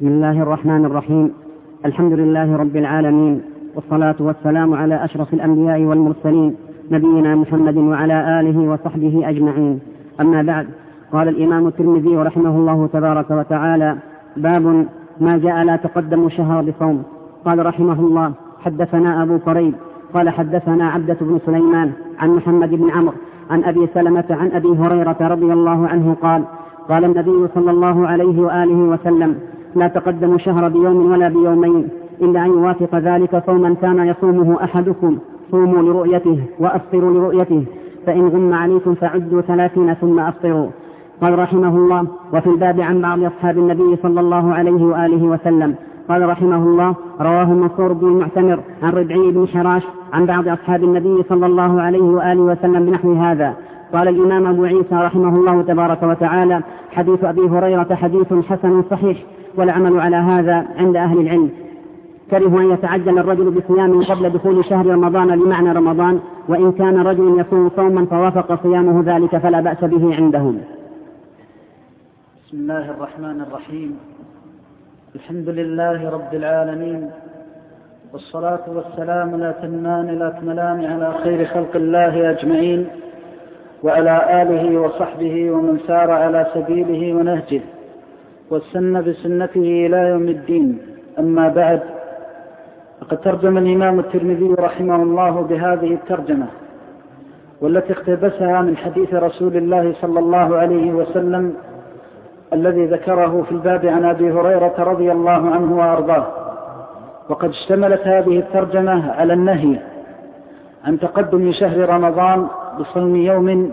بسم الله الرحمن الرحيم. الحمد لله رب العالمين، والصلاة والسلام على أشرف الأنبياء والمرسلين نبينا محمد وعلى آله وصحبه أجمعين. أما بعد، قال الإمام الترمذي رحمه الله تبارك وتعالى: باب ما جاء لا تقدم شهر بصوم. قال رحمه الله: حدثنا أبو كريب قال حدثنا عبدة بن سليمان عن محمد بن عمرو عن أبي سلمة عن أبي هريرة رضي الله عنه قال: قال النبي صلى الله عليه وآله وسلم: لا تقدم شهر بيوم ولا بيومين إلا أن يوافق ذلك صوما كان يصومه أحدكم، صوموا لرؤيته وأفطروا لرؤيته، فإن غم عليكم فعدوا 30 ثم أفطروا. قال رحمه الله: وفي الباب عن بعض أصحاب النبي صلى الله عليه وآله وسلم. قال رحمه الله: رواه منصور بن المعتمر عن ربعي بن حراش عن بعض أصحاب النبي صلى الله عليه وآله وسلم بنحو هذا. قال الإمام أبو عيسى رحمه الله تبارك وتعالى: حديث أبي هريرة حديث حسن صحيح، والعمل على هذا عند أهل العلم. كره أن يتعجل الرجل بصيام قبل دخول شهر رمضان لمعنى رمضان، وإن كان رجل يصوم صوما فوافق صيامه ذلك فلا بأس به عندهم. بسم الله الرحمن الرحيم. الحمد لله رب العالمين، والصلاة والسلام الأتمان الأكملان على خير خلق الله أجمعين، وعلى آله وصحبه ومن سار على سبيله ونهجه واستنى بسنته إلى يوم الدين. أما بعد، فقد ترجم الإمام الترمذي رحمه الله بهذه الترجمة، والتي اقتبسها من حديث رسول الله صلى الله عليه وسلم الذي ذكره في الباب عن أبي هريرة رضي الله عنه وأرضاه. وقد اشتملت هذه الترجمة على النهي عن تقدم شهر رمضان بصوم يوم،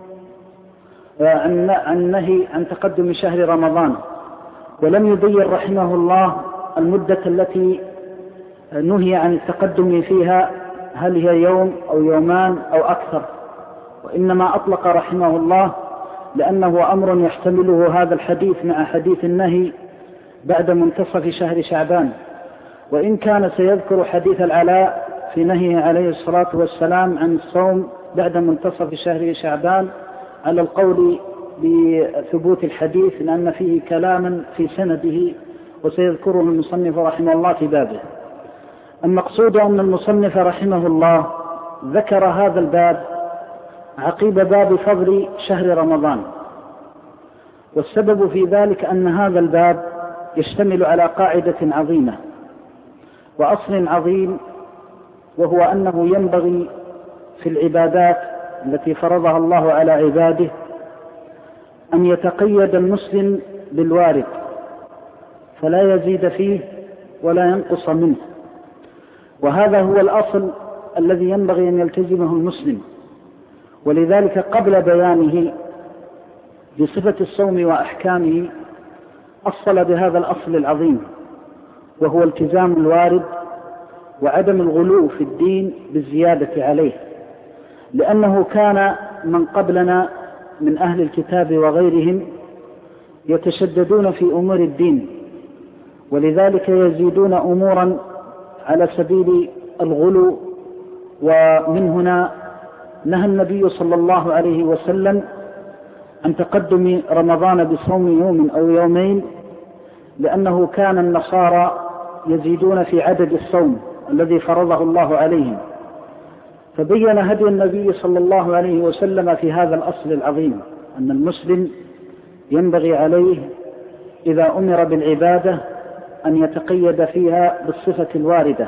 النهي عن تقدم شهر رمضان، ولم يبين رحمه الله المدة التي نهي عن التقدم فيها، هل هي يوم أو يومان أو أكثر، وإنما أطلق رحمه الله لأنه أمر يحتمله هذا الحديث مع حديث النهي بعد منتصف شهر شعبان. وإن كان سيذكر حديث العلاء في نهيه عليه الصلاة والسلام عن الصوم بعد منتصف شهر شعبان على القول بثبوت الحديث، لأن فيه كلاما في سنده وسيذكره المصنف رحمه الله في بابه. المقصود أن المصنف رحمه الله ذكر هذا الباب عقيب باب فضل شهر رمضان، والسبب في ذلك أن هذا الباب يشتمل على قاعدة عظيمة وأصل عظيم، وهو أنه ينبغي في العبادات التي فرضها الله على عباده أن يتقيد المسلم بالوارد، فلا يزيد فيه ولا ينقص منه، وهذا هو الأصل الذي ينبغي أن يلتزمه المسلم. ولذلك قبل بيانه بصفة الصوم وأحكامه أصل بهذا الأصل العظيم، وهو التزام الوارد وعدم الغلو في الدين بالزيادة عليه، لأنه كان من قبلنا من أهل الكتاب وغيرهم يتشددون في أمور الدين، ولذلك يزيدون أمورا على سبيل الغلو. ومن هنا نهى النبي صلى الله عليه وسلم عن تقدم رمضان بصوم يوم أو يومين، لأنه كان النصارى يزيدون في عدد الصوم الذي فرضه الله عليهم، فبين هدي النبي صلى الله عليه وسلم في هذا الأصل العظيم أن المسلم ينبغي عليه إذا أمر بالعبادة أن يتقيد فيها بالصفة الواردة.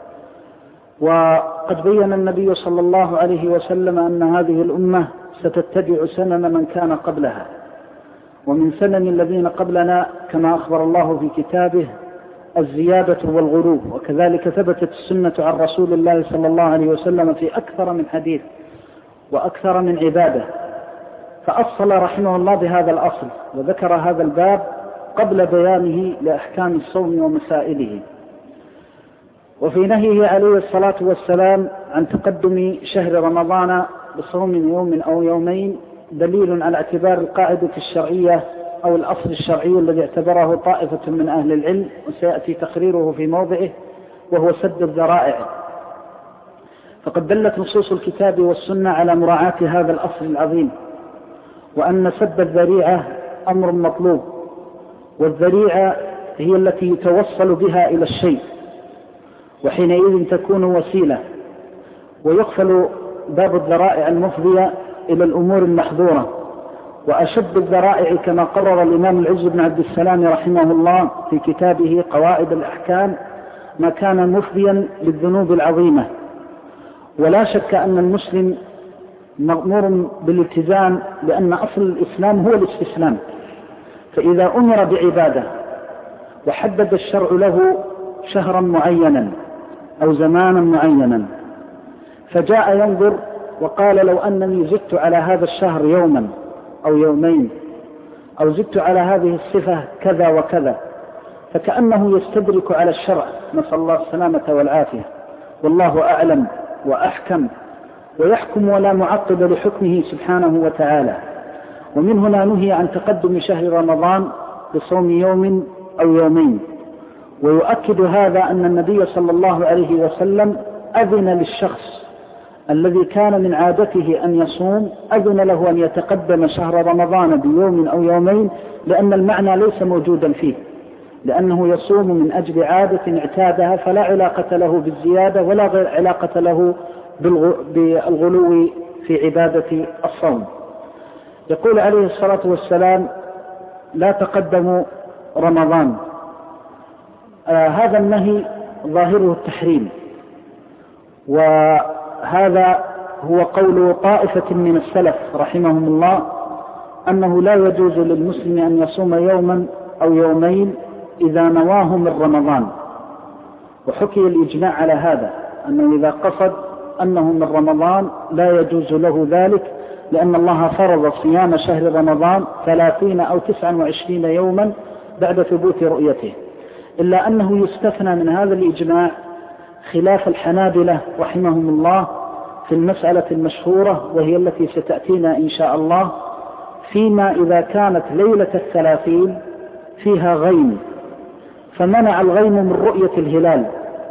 وقد بين النبي صلى الله عليه وسلم أن هذه الأمة ستتبع سنن من كان قبلها، ومن سنن الذين قبلنا كما أخبر الله في كتابه الزيادة والغلو، وكذلك ثبتت السنة عن رسول الله صلى الله عليه وسلم في أكثر من حديث وأكثر من عبادة. فأصل رحمه الله بهذا الأصل، وذكر هذا الباب قبل بيانه لأحكام الصوم ومسائله. وفي نهيه عليه الصلاة والسلام عن تقدم شهر رمضان بصوم يوم أو يومين دليل على اعتبار القاعدة الشرعية أو الأصل الشرعي الذي اعتبره طائفة من أهل العلم، وسيأتي تقريره في موضعه، وهو سد الذرائع. فقد دلت نصوص الكتاب والسنة على مراعاة هذا الأصل العظيم، وأن سد الذريعة أمر مطلوب، والذريعة هي التي يتوصل بها إلى الشيء، وحينئذ تكون وسيلة، ويقفل باب الذرائع المفضية إلى الأمور المحظورة. وأشد الذرائع كما قرر الإمام العز بن عبد السلام رحمه الله في كتابه قواعد الأحكام ما كان مفضيا للذنوب العظيمة. ولا شك أن المسلم مأمور بالالتزام، لأن أصل الإسلام هو الاستسلام. فإذا أمر بعبادة وحدد الشرع له شهرا معينا أو زمانا معينا، فجاء ينظر وقال لو أنني زدت على هذا الشهر يوما أو يومين، أو زدت على هذه الصفة كذا وكذا، فكأنه يستدرك على الشرع، نسأل الله السلامة والعافية. والله أعلم وأحكم، ويحكم ولا معقب لحكمه سبحانه وتعالى. ومن هنا نهي عن تقدم شهر رمضان بصوم يوم أو يومين. ويؤكد هذا أن النبي صلى الله عليه وسلم أذن للشخص الذي كان من عادته أن يصوم، أذن له أن يتقدم شهر رمضان بيوم أو يومين، لأن المعنى ليس موجودا فيه، لأنه يصوم من أجل عادة اعتادها، فلا علاقة له بالزيادة ولا علاقة له بالغلو في عبادة الصوم. يقول عليه الصلاة والسلام لا تقدموا رمضان. هذا النهي ظاهره التحريم، وهذا هو قول طائفة من السلف رحمهم الله أنه لا يجوز للمسلم أن يصوم يوما أو يومين إذا نواه من رمضان. وحكي الإجماع على هذا، أنه إذا قصد أنه من رمضان لا يجوز له ذلك، لأن الله فرض صيام شهر رمضان 30 أو 29 يوما بعد ثبوت رؤيته. إلا أنه يستثنى من هذا الإجماع خلاف الحنابلة رحمهم الله في المسألة المشهورة، وهي التي ستأتينا إن شاء الله، فيما إذا كانت ليلة 30 فيها غيم، فمنع الغيم من رؤية الهلال.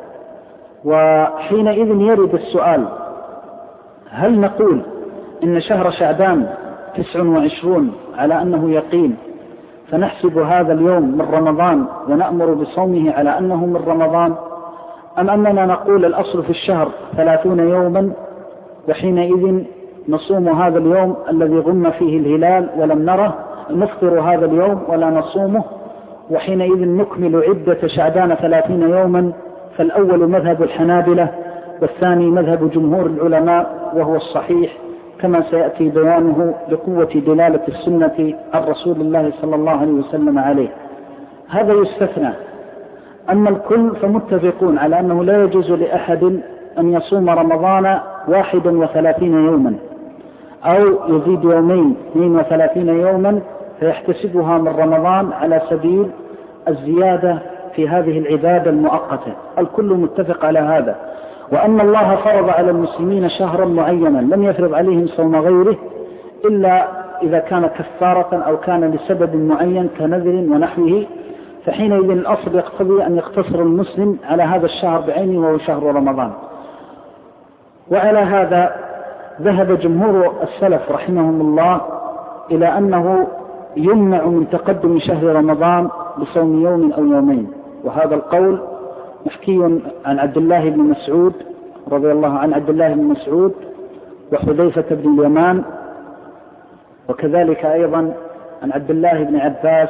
وحينئذ يرد السؤال: هل نقول إن شهر شعبان 29 على أنه يقين، فنحسب هذا اليوم من رمضان ونأمر بصومه على أنه من رمضان، أم أننا نقول الأصل في الشهر 30 يوما، وحينئذ نصوم هذا اليوم الذي غم فيه الهلال ولم نره، نفطر هذا اليوم ولا نصومه، وحينئذ نكمل عدة شعبان 30 يوما؟ فالأول مذهب الحنابلة، والثاني مذهب جمهور العلماء، وهو الصحيح كما سيأتي بيانه لقوة دلالة السنة عن رسول الله صلى الله عليه وسلم عليه. هذا يستثنى. أما الكل فمتفقون على أنه لا يجوز لأحد أن يصوم رمضان 31 يوما، أو يزيد يومين 32 يوما فيحتسبها من رمضان على سبيل الزيادة في هذه العبادة المؤقتة. الكل متفق على هذا. وأن الله فرض على المسلمين شهرا معينا لم يفرض عليهم صوم غيره إلا إذا كان كفارة أو كان لسبب معين كنذر ونحوه، فحينئذ الأصل يقتضي أن يقتصر المسلم على هذا الشهر بعينه وهو شهر رمضان. وعلى هذا ذهب جمهور السلف رحمهم الله إلى أنه يمنع من تقدم شهر رمضان بصوم يوم أو يومين. وهذا القول محكي عن عبد الله بن مسعود رضي الله عنه، عبد الله بن مسعود وحذيفة بن اليمان، وكذلك أيضا عن عبد الله بن عباس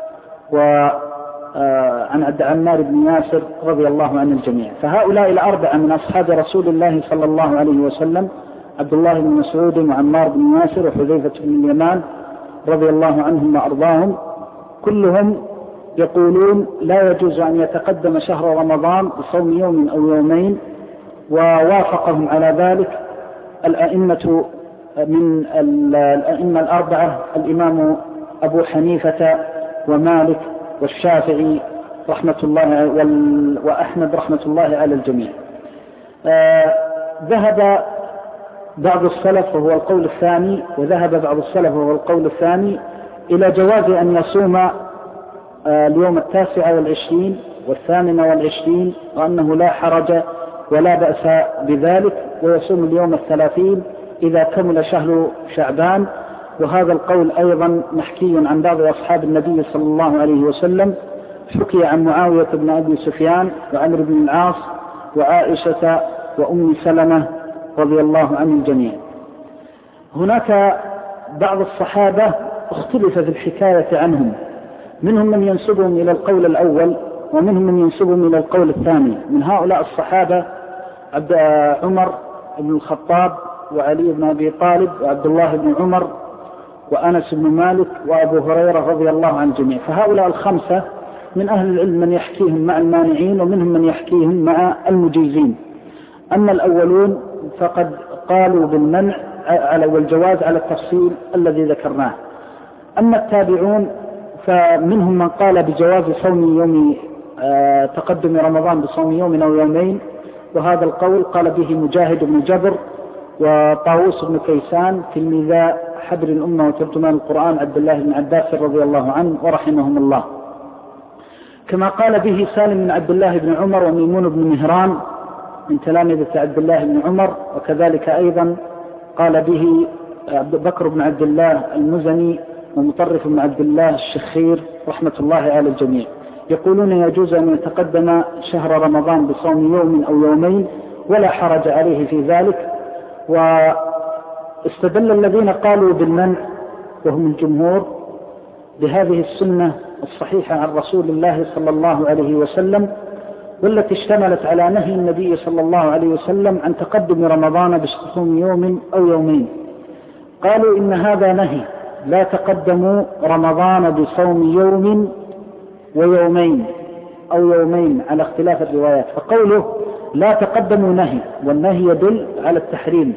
وعن عمار بن ياسر رضي الله عن الجميع. فهؤلاء الأربعة من أصحاب رسول الله صلى الله عليه وسلم، عبد الله بن مسعود وعمار بن ياسر وحذيفة بن اليمان رضي الله عنهم وأرضاهم، كلهم يقولون لا يجوز أن يتقدم شهر رمضان بصوم يوم أو يومين. ووافقهم على ذلك الأئمة من الأئمة الأربعة، الإمام أبو حنيفة ومالك والشافعي رحمة الله وأحمد رحمة الله على الجميع. ذهب بعض السلف وهو القول الثاني، وذهب بعض السلف وهو القول الثاني إلى جواز أن يصوم اليوم 29 و28، وأنه لا حرج ولا بأس بذلك، ويصوم اليوم 30 إذا كمل شهر شعبان. وهذا القول أيضا محكي عن بعض أصحاب النبي صلى الله عليه وسلم، حكي عن معاوية بن أبي سفيان وعمرو بن العاص وعائشة وأم سلمة رضي الله عن الجميع. هناك بعض الصحابة اختلف في الحكاية عنهم، منهم من ينسبهم إلى القول الأول ومنهم من ينسبهم إلى القول الثاني. من هؤلاء الصحابة عمر بن الخطاب وعلي بن أبي طالب وعبد الله بن عمر وأنس بن مالك وأبو هريرة رضي الله عن الجميع. فهؤلاء الخمسة من أهل العلم من يحكيهم مع المانعين ومنهم من يحكيهم مع المجيزين. أما الأولون فقد قالوا بالمنع والجواز على التفصيل الذي ذكرناه. أما التابعون فمنهم من قال بجواز صوم يوم تقدم رمضان بصوم يوم أو يومين، وهذا القول قال به مجاهد بن جبر وطاووس بن كيسان تلميذا حبر الأمة وترجمان القرآن عبد الله بن عباس رضي الله عنه ورحمهم الله، كما قال به سالم بن عبد الله بن عمر وميمون بن مهران من تلامذة عبد الله بن عمر، وكذلك أيضا قال به بكر بن عبد الله المزني ومطرف بن عبد الله الشخير رحمة الله على الجميع. يقولون يجوز أن يتقدم شهر رمضان بصوم يوم أو يومين ولا حرج عليه في ذلك. واستدل الذين قالوا بالمنع وهم الجمهور بهذه السنة الصحيحة عن رسول الله صلى الله عليه وسلم، والتي اشتملت على نهي النبي صلى الله عليه وسلم عن تقدم رمضان بصوم يوم أو يومين. قالوا إن هذا نهي، لا تقدموا رمضان بصوم يوم ويومين أو يومين على اختلاف الروايات. فقوله لا تقدموا نهي، والنهي يدل على التحريم.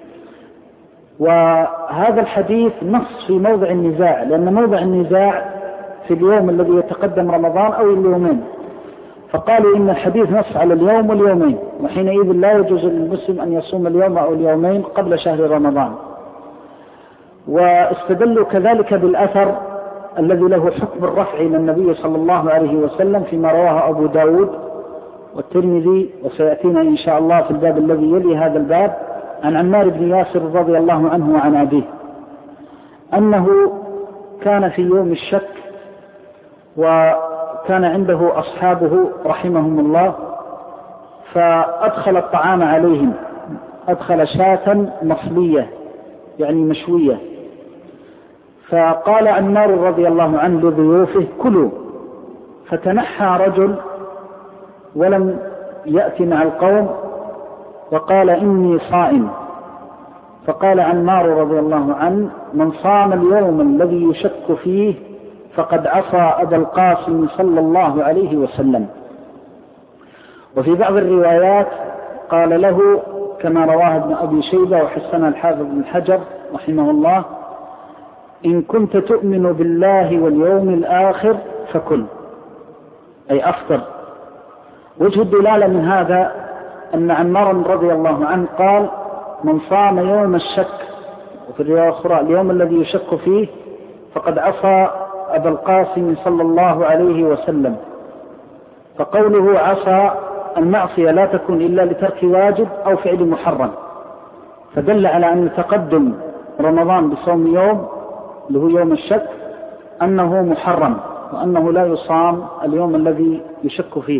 وهذا الحديث نص في موضع النزاع، لأن موضع النزاع في اليوم الذي يتقدم رمضان أو اليومين، فقالوا إن الحديث نص على اليوم واليومين، وحينئذ لا يجوز للمسلم أن يصوم اليوم أو اليومين قبل شهر رمضان. واستدلوا كذلك بالأثر الذي له حكم الرفع إلى النبي صلى الله عليه وسلم فيما رواه أبو داود والترمذي، وسيأتينا إن شاء الله في الباب الذي يلي هذا الباب، عن عمار بن ياسر رضي الله عنه وعن أبيه أنه كان في يوم الشك وكان عنده أصحابه رحمهم الله، فأدخل الطعام عليهم، أدخل شاة مصلية يعني مشوية، فقال عمار رضي الله عنه لضيوفه كلوا، فتنحى رجل ولم يأتي مع القوم وقال إني صائم، فقال عمار رضي الله عنه من صام اليوم الذي يشك فيه فقد عصى أبا القاسم صلى الله عليه وسلم. وفي بعض الروايات قال له كما رواه ابن أبي شيبة وحسن الحافظ بن حجر رحمه الله إن كنت تؤمن بالله واليوم الآخر فكل، أي أفطر. وجه الدلالة من هذا أن عمار رضي الله عنه قال من صام يوم الشك، وفي الرواية الأخرى اليوم الذي يشك فيه فقد عصى أبا القاسم صلى الله عليه وسلم. فقوله عصى المعصية لا تكون إلا لترك واجب أو فعل محرم، فدل على أن تقدم رمضان بصوم يوم اللي هو يوم الشك أنه محرم، وأنه لا يصام اليوم الذي يشك فيه.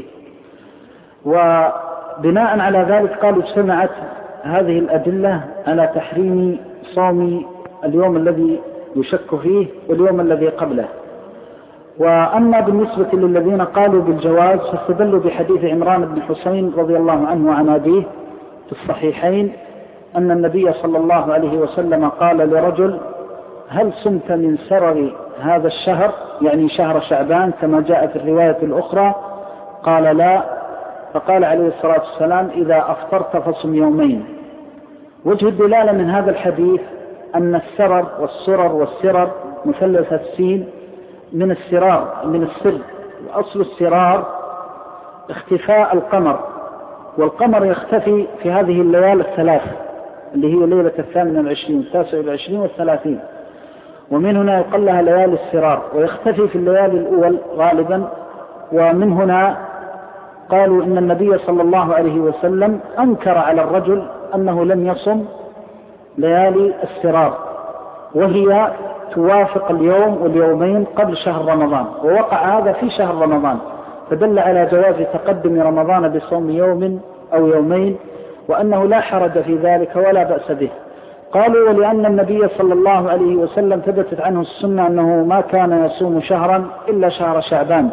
وبناء على ذلك قالوا اجتمعت هذه الأدلة على تحريم صوم اليوم الذي يشك فيه واليوم الذي قبله. وأما بالنسبة للذين قالوا بالجواز فاستدلوا بحديث عمران بن حسين رضي الله عنه وعن أبيه في الصحيحين أن النبي صلى الله عليه وسلم قال لرجل هل صمت من سرر هذا الشهر، يعني شهر شعبان كما جاء في الرواية الأخرى؟ قال لا، فقال عليه الصلاة والسلام إذا أفطرت فصم يومين. وجه الدلالة من هذا الحديث أن السرر والسرر والسرر مثلث السين من السرار من السر، وأصل السرار اختفاء القمر، والقمر يختفي في هذه الليالي الثلاث اللي هي ليلة 28 29 و30، ومن هنا يقال لها ليالي السرار، ويختفي في الليالي الأول غالبا. ومن هنا قالوا إن النبي صلى الله عليه وسلم أنكر على الرجل أنه لم يصم ليالي السرار، وهي توافق اليوم واليومين قبل شهر رمضان، ووقع هذا في شهر رمضان، فدل على جواز تقدم رمضان بصوم يوم أو يومين، وأنه لا حرج في ذلك ولا بأس به. قالوا ولأن النبي صلى الله عليه وسلم ثبتت عنه السنة أنه ما كان يصوم شهرا إلا شهر شعبان،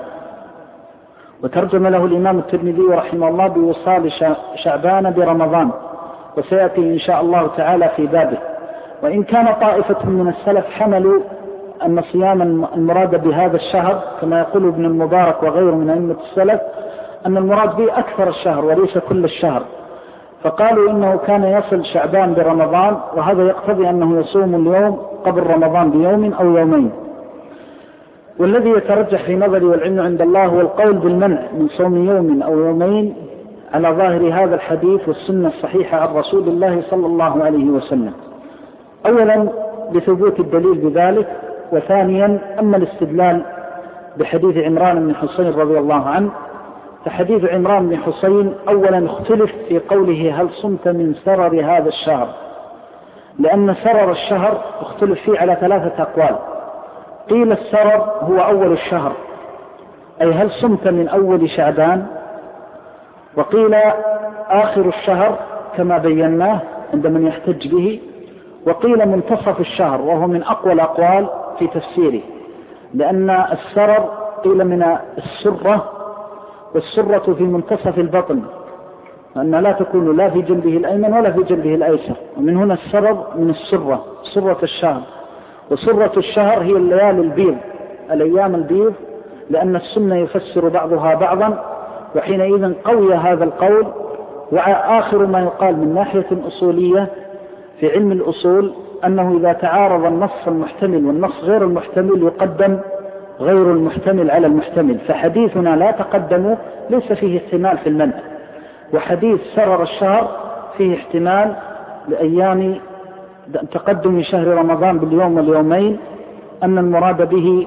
وترجم له الإمام الترمذي رحمه الله بوصال شعبان برمضان، وسيأتي إن شاء الله تعالى في بابه. وإن كان طائفة من السلف حملوا أن صيام المراد بهذا الشهر كما يقول ابن المبارك وغيره من أئمة السلف أن المراد به أكثر الشهر وليس كل الشهر، فقالوا إنه كان يصل شعبان برمضان، وهذا يقتضي أنه يصوم اليوم قبل رمضان بيوم أو يومين. والذي يترجح في نظري والعلم عند الله هو القول بالمنع من صوم يوم أو يومين على ظاهر هذا الحديث والسنة الصحيحة عن رسول الله صلى الله عليه وسلم. أولا لثبوت الدليل بذلك، وثانيا أما الاستدلال بحديث عمران بن حسين رضي الله عنه، فحديث عمران بن حسين أولا اختلف في قوله هل صمت من سرر هذا الشهر، لأن سرر الشهر اختلف فيه على 3 أقوال. قيل السرر هو أول الشهر، أي هل صمت من أول شعبان، وقيل آخر الشهر كما بيناه عند من يحتج به، وقيل منتصف الشهر، وهو من أقوى الأقوال في تفسيره، لأن السرر قيل من السرة، والسرة في منتصف البطن، أن لا تكون لا في جنبه الأيمن ولا في جنبه الأيسر، ومن هنا السرر من السرة، سرة الشهر. وسرة الشهر هي الليالي البيض، الأيام البيض، لأن السنة يفسر بعضها بعضا، وحينئذ قوي هذا القول. وآخر ما يقال من ناحية أصولية في علم الأصول أنه إذا تعارض النص المحتمل والنص غير المحتمل يقدم غير المحتمل على المحتمل، فحديثنا لا تقدم ليس فيه احتمال في المنع، وحديث سرر الشهر فيه احتمال لأيام تقدم شهر رمضان باليوم واليومين، أن المراد به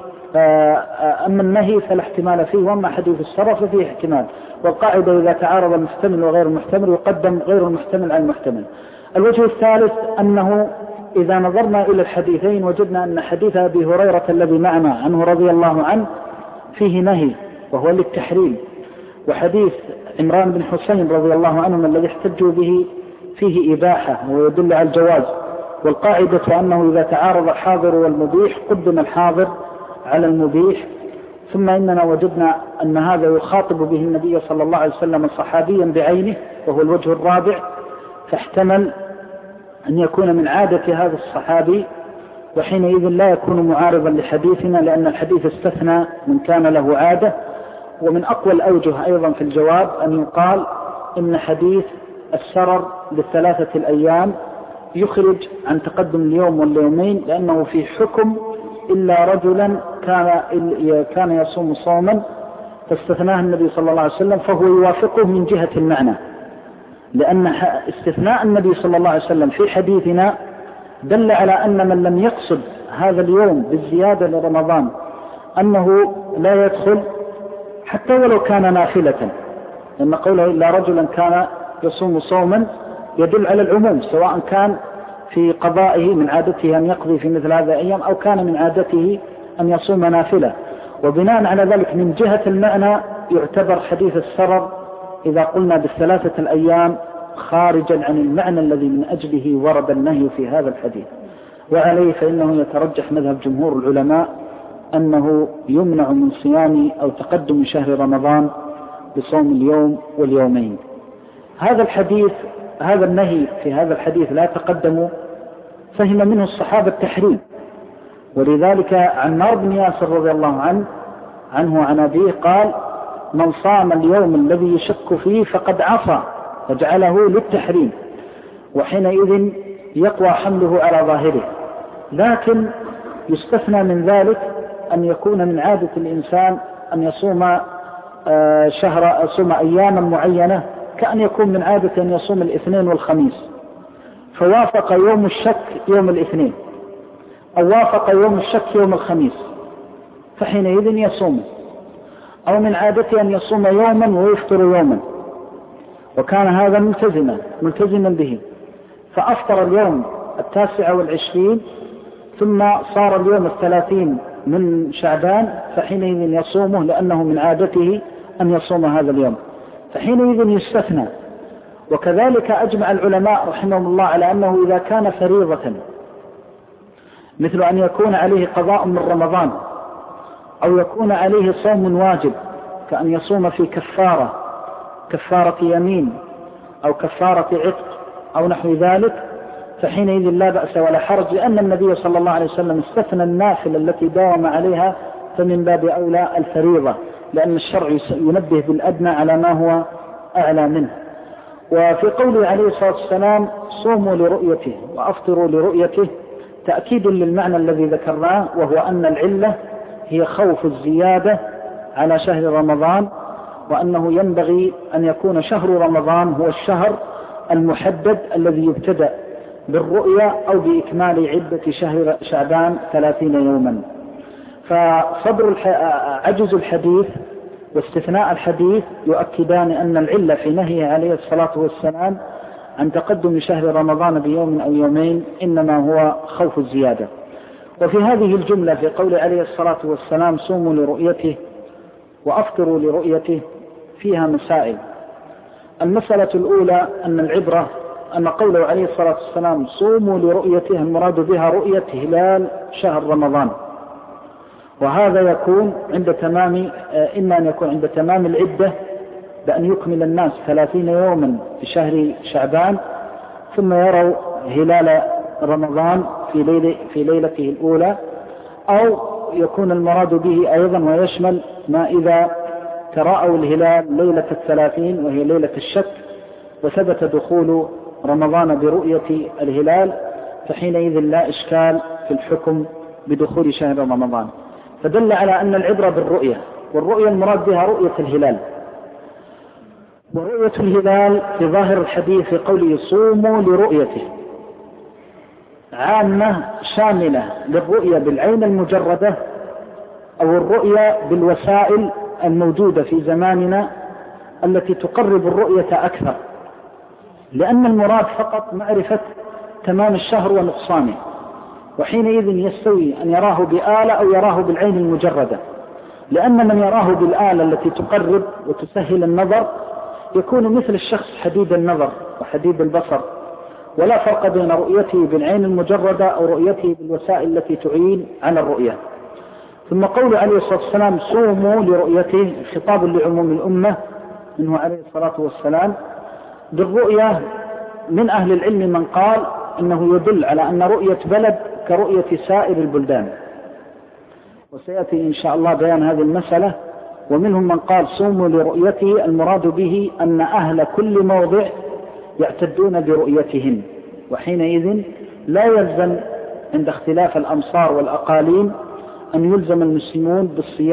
أما النهي فلا احتمال فيه، وأما حديث السرر ففيه احتمال. والقاعدة إذا تعارض المحتمل وغير المحتمل يقدم غير المحتمل على المحتمل. الوجه الثالث أنه إذا نظرنا إلى الحديثين وجدنا أن حديث أبي هريرة الذي معنا عنه رضي الله عنه فيه نهي وهو للتحريم، وحديث عمران بن حسين رضي الله عنه الذي احتجوا به فيه إباحة ويدل على الجواز. والقاعدة أنه إذا تعارض الحاضر والمبيح قدم الحاضر على المبيح. ثم إننا وجدنا أن هذا يخاطب به النبي صلى الله عليه وسلم صحابيا بعينه، وهو الوجه الرابع، فاحتمل أن يكون من عادة هذا الصحابي، وحينئذ لا يكون معارضا لحديثنا، لأن الحديث استثنى من كان له عادة. ومن أقوى الأوجه أيضا في الجواب أن يقال إن حديث السرر ل3 الأيام يخرج عن تقدم اليوم واليومين، لأنه في حكم إلا رجلا كان يصوم صوما فاستثناه النبي صلى الله عليه وسلم، فهو يوافقه من جهة المعنى، لأن استثناء النبي صلى الله عليه وسلم في حديثنا دل على أن من لم يقصد هذا اليوم بالزيادة لرمضان أنه لا يدخل حتى ولو كان نافلة، لأن قوله إلا رجلا كان يصوم صوما يدل على العموم، سواء كان في قضائه من عادته أن يقضي في مثل هذا الأيام أو كان من عادته أن يصوم نافلة. وبناء على ذلك من جهة المعنى يعتبر حديث السرر إذا قلنا ب3 الأيام خارجا عن المعنى الذي من أجله ورد النهي في هذا الحديث. وعليه فإنه يترجح مذهب جمهور العلماء أنه يمنع من صيام أو تقدم شهر رمضان بصوم اليوم واليومين. هذا الحديث، هذا النهي في هذا الحديث لا تقدموا، فهم منه الصحابة التحريم، ولذلك عمار بن ياسر رضي الله عنه عن أبيه قال من صام اليوم الذي يشك فيه فقد عصى، فجعله للتحريم، وحينئذ يقوى حمله على ظاهره. لكن يستثنى من ذلك أن يكون من عادة الإنسان أن يصوم أياما معينة، كأن يكون من عادة أن يصوم الاثنين والخميس، فوافق يوم الشك يوم الاثنين أو وافق يوم الشك يوم الخميس، فحينئذ يصوم. أو من عادته أن يصوم يوما ويفطر يوما، وكان هذا ملتزما به، فأفطر اليوم 29 ثم صار اليوم 30 من شعبان، فحينئذ يصومه لأنه من عادته أن يصوم هذا اليوم، فحينئذ يستثنى. وكذلك أجمع العلماء رحمهم الله على أنه إذا كان فريضة مثل أن يكون عليه قضاء من رمضان أو يكون عليه صوم واجب كأن يصوم في كفارة يمين أو كفارة عتق أو نحو ذلك، فحينئذ لا بأس ولا حرج، لأن النبي صلى الله عليه وسلم استثنى النافلة التي داوم عليها، فمن باب أولى الفريضة، لأن الشرع ينبه بالأدنى على ما هو أعلى منه. وفي قوله عليه الصلاة والسلام صوموا لرؤيته وأفطروا لرؤيته تأكيد للمعنى الذي ذكرناه، وهو أن العلة هي خوف الزيادة على شهر رمضان، وأنه ينبغي أن يكون شهر رمضان هو الشهر المحدد الذي يبتدأ بالرؤية أو بإكمال عدة شهر شعبان 30 يوما. فصدر عجز الحديث واستثناء الحديث يؤكدان أن العلة في نهيه عليه الصلاة والسلام عن تقدم شهر رمضان بيوم أو يومين إنما هو خوف الزيادة. وفي هذه الجملة في قول عليه الصلاة والسلام صوموا لرؤيته وأفطروا لرؤيته فيها مسائل. المسألة الأولى أن العبرة أن قوله عليه الصلاة والسلام صوموا لرؤيته المراد بها رؤية هلال شهر رمضان، وهذا يكون عند تمام إما أن يكون عند تمام العدة بأن يكمل الناس 30 يوما في شهر شعبان ثم يروا هلال رمضان في ليلته الأولى، أو يكون المراد به أيضا ويشمل ما إذا تراءوا الهلال ليلة 30 وهي ليلة الشك وثبت دخول رمضان برؤية الهلال، فحينئذ لا إشكال في الحكم بدخول شهر رمضان. فدل على أن العبرة بالرؤية، والرؤية المراد بها رؤية الهلال. ورؤية الهلال في ظاهر الحديث في قوله صوموا لرؤيته عامة شاملة للرؤية بالعين المجردة أو الرؤية بالوسائل الموجودة في زماننا التي تقرب الرؤية أكثر، لأن المراد فقط معرفة تمام الشهر ونقصانه، وحينئذ يستوي أن يراه بآلة أو يراه بالعين المجردة، لأن من يراه بالآلة التي تقرب وتسهل النظر يكون مثل الشخص حديد النظر وحديد البصر، ولا فرق بين رؤيته بالعين المجردة أو رؤيته بالوسائل التي تعين على الرؤية. ثم قول عليه الصلاة والسلام صوموا لرؤيته خطاب لعموم الأمة منه عليه الصلاة والسلام. بالرؤية من أهل العلم من قال إنه يدل على أن رؤية بلد كرؤية سائر البلدان، وسيأتي إن شاء الله بيان هذه المسألة. ومنهم من قال صوموا لرؤيته المراد به أن أهل كل موضع يعتدون برؤيتهم، وحينئذ لا يلزم عند اختلاف الأمصار والأقاليم أن يلزم المسلمون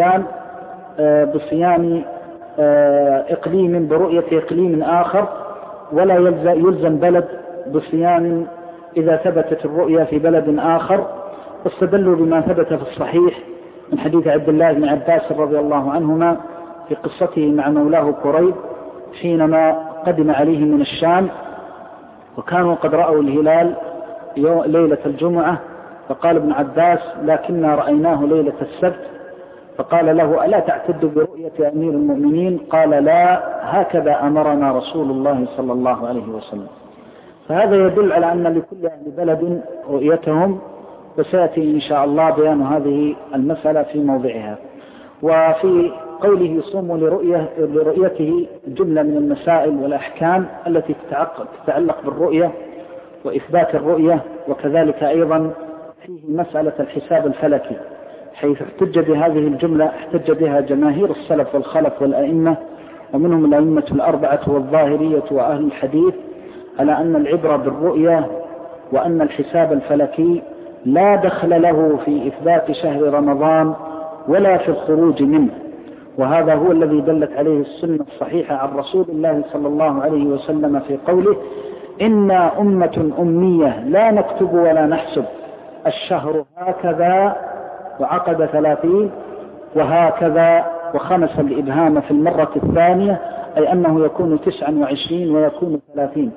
بصيام إقليم برؤية إقليم آخر، ولا يلزم بلد بصيام إذا ثبتت الرؤية في بلد آخر. واستدلوا بما ثبت في الصحيح من حديث عبد الله بن عباس رضي الله عنهما في قصته مع مولاه كريب حينما قدم عليه من الشام وكانوا قد رأوا الهلال ليلة الجمعة، فقال ابن عباس لكننا رأيناه ليلة السبت، فقال له ألا تعتد برؤية أمير المؤمنين؟ قال لا، هكذا أمرنا رسول الله صلى الله عليه وسلم. فهذا يدل على أن لكل أهل بلد رؤيتهم، وسيأتي إن شاء الله بيان هذه المسألة في موضعها. وفي قوله صوموا لرؤيته جملة من المسائل والأحكام التي تتعلق بالرؤية وإثبات الرؤية، وكذلك أيضا فيه مسألة الحساب الفلكي، حيث احتج بهذه الجملة احتج بها جماهير السلف والخلف والأئمة، ومنهم الأئمة الأربعة والظاهرية وأهل الحديث، على أن العبرة بالرؤية، وأن الحساب الفلكي لا دخل له في إثبات شهر رمضان ولا في الخروج منه. وهذا هو الذي دلت عليه السنة الصحيحة عن رسول الله صلى الله عليه وسلم في قوله إنا أمة أمية لا نكتب ولا نحسب، الشهر هكذا وعقد 30 وهكذا وخمس الإبهام في المرة الثانية، أي أنه يكون 29 ويكون 30.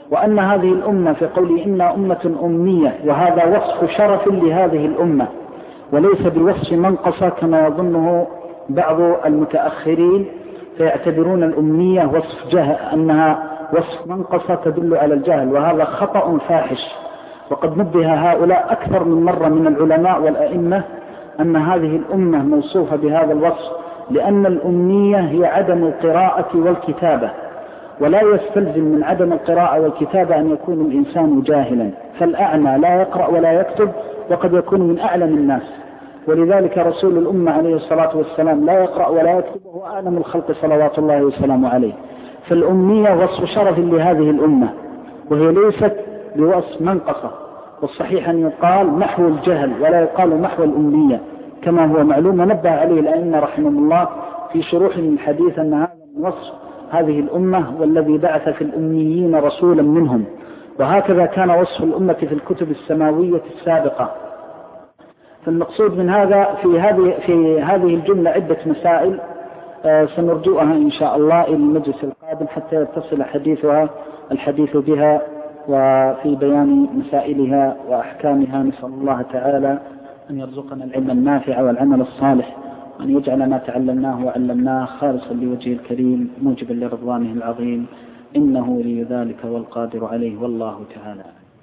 وأن هذه الأمة في قوله إنا أمة أمية، وهذا وصف شرف لهذه الأمة وليس بوصف منقصة كما يظنه بعض المتأخرين، فيعتبرون الأمية وصف جهل، أنها وصف منقصة تدل على الجهل، وهذا خطأ فاحش. وقد نبه هؤلاء أكثر من مرة من العلماء والأئمة أن هذه الأمة موصوفة بهذا الوصف، لأن الأمية هي عدم القراءة والكتابة، ولا يستلزم من عدم القراءة والكتابة أن يكون الإنسان جاهلا، فالأعمى لا يقرأ ولا يكتب وقد يكون من أعلم الناس، ولذلك رسول الأمة عليه الصلاة والسلام لا يقرأ ولا يكتب وهو أعلم الخلق صلوات الله وسلامه عليه. فالأمية وصف شرف لهذه الأمة، وهي ليست بوصف منقصة، والصحيح أن يقال محو الجهل ولا يقال محو الأمية كما هو معلوم. نبه عليه الأئمة رحمه الله في شروح الحديث أن هذا من وصف هذه الأمة، والذي بعث في الأميين رسولا منهم، وهكذا كان وصف الأمة في الكتب السماوية السابقة. فالمقصود من هذا في هذه الجملة عدة مسائل سنرجوها إن شاء الله إلى المجلس القادم حتى يتصل الحديث بها وفي بيان مسائلها وأحكامها. نسأل الله تعالى أن يرزقنا العلم النافع والعمل الصالح، وأن يجعل ما تعلمناه وعلمناه خالصا لوجهه الكريم موجبا لرضوانه العظيم، إنه ولي ذلك والقادر عليه، والله تعالى.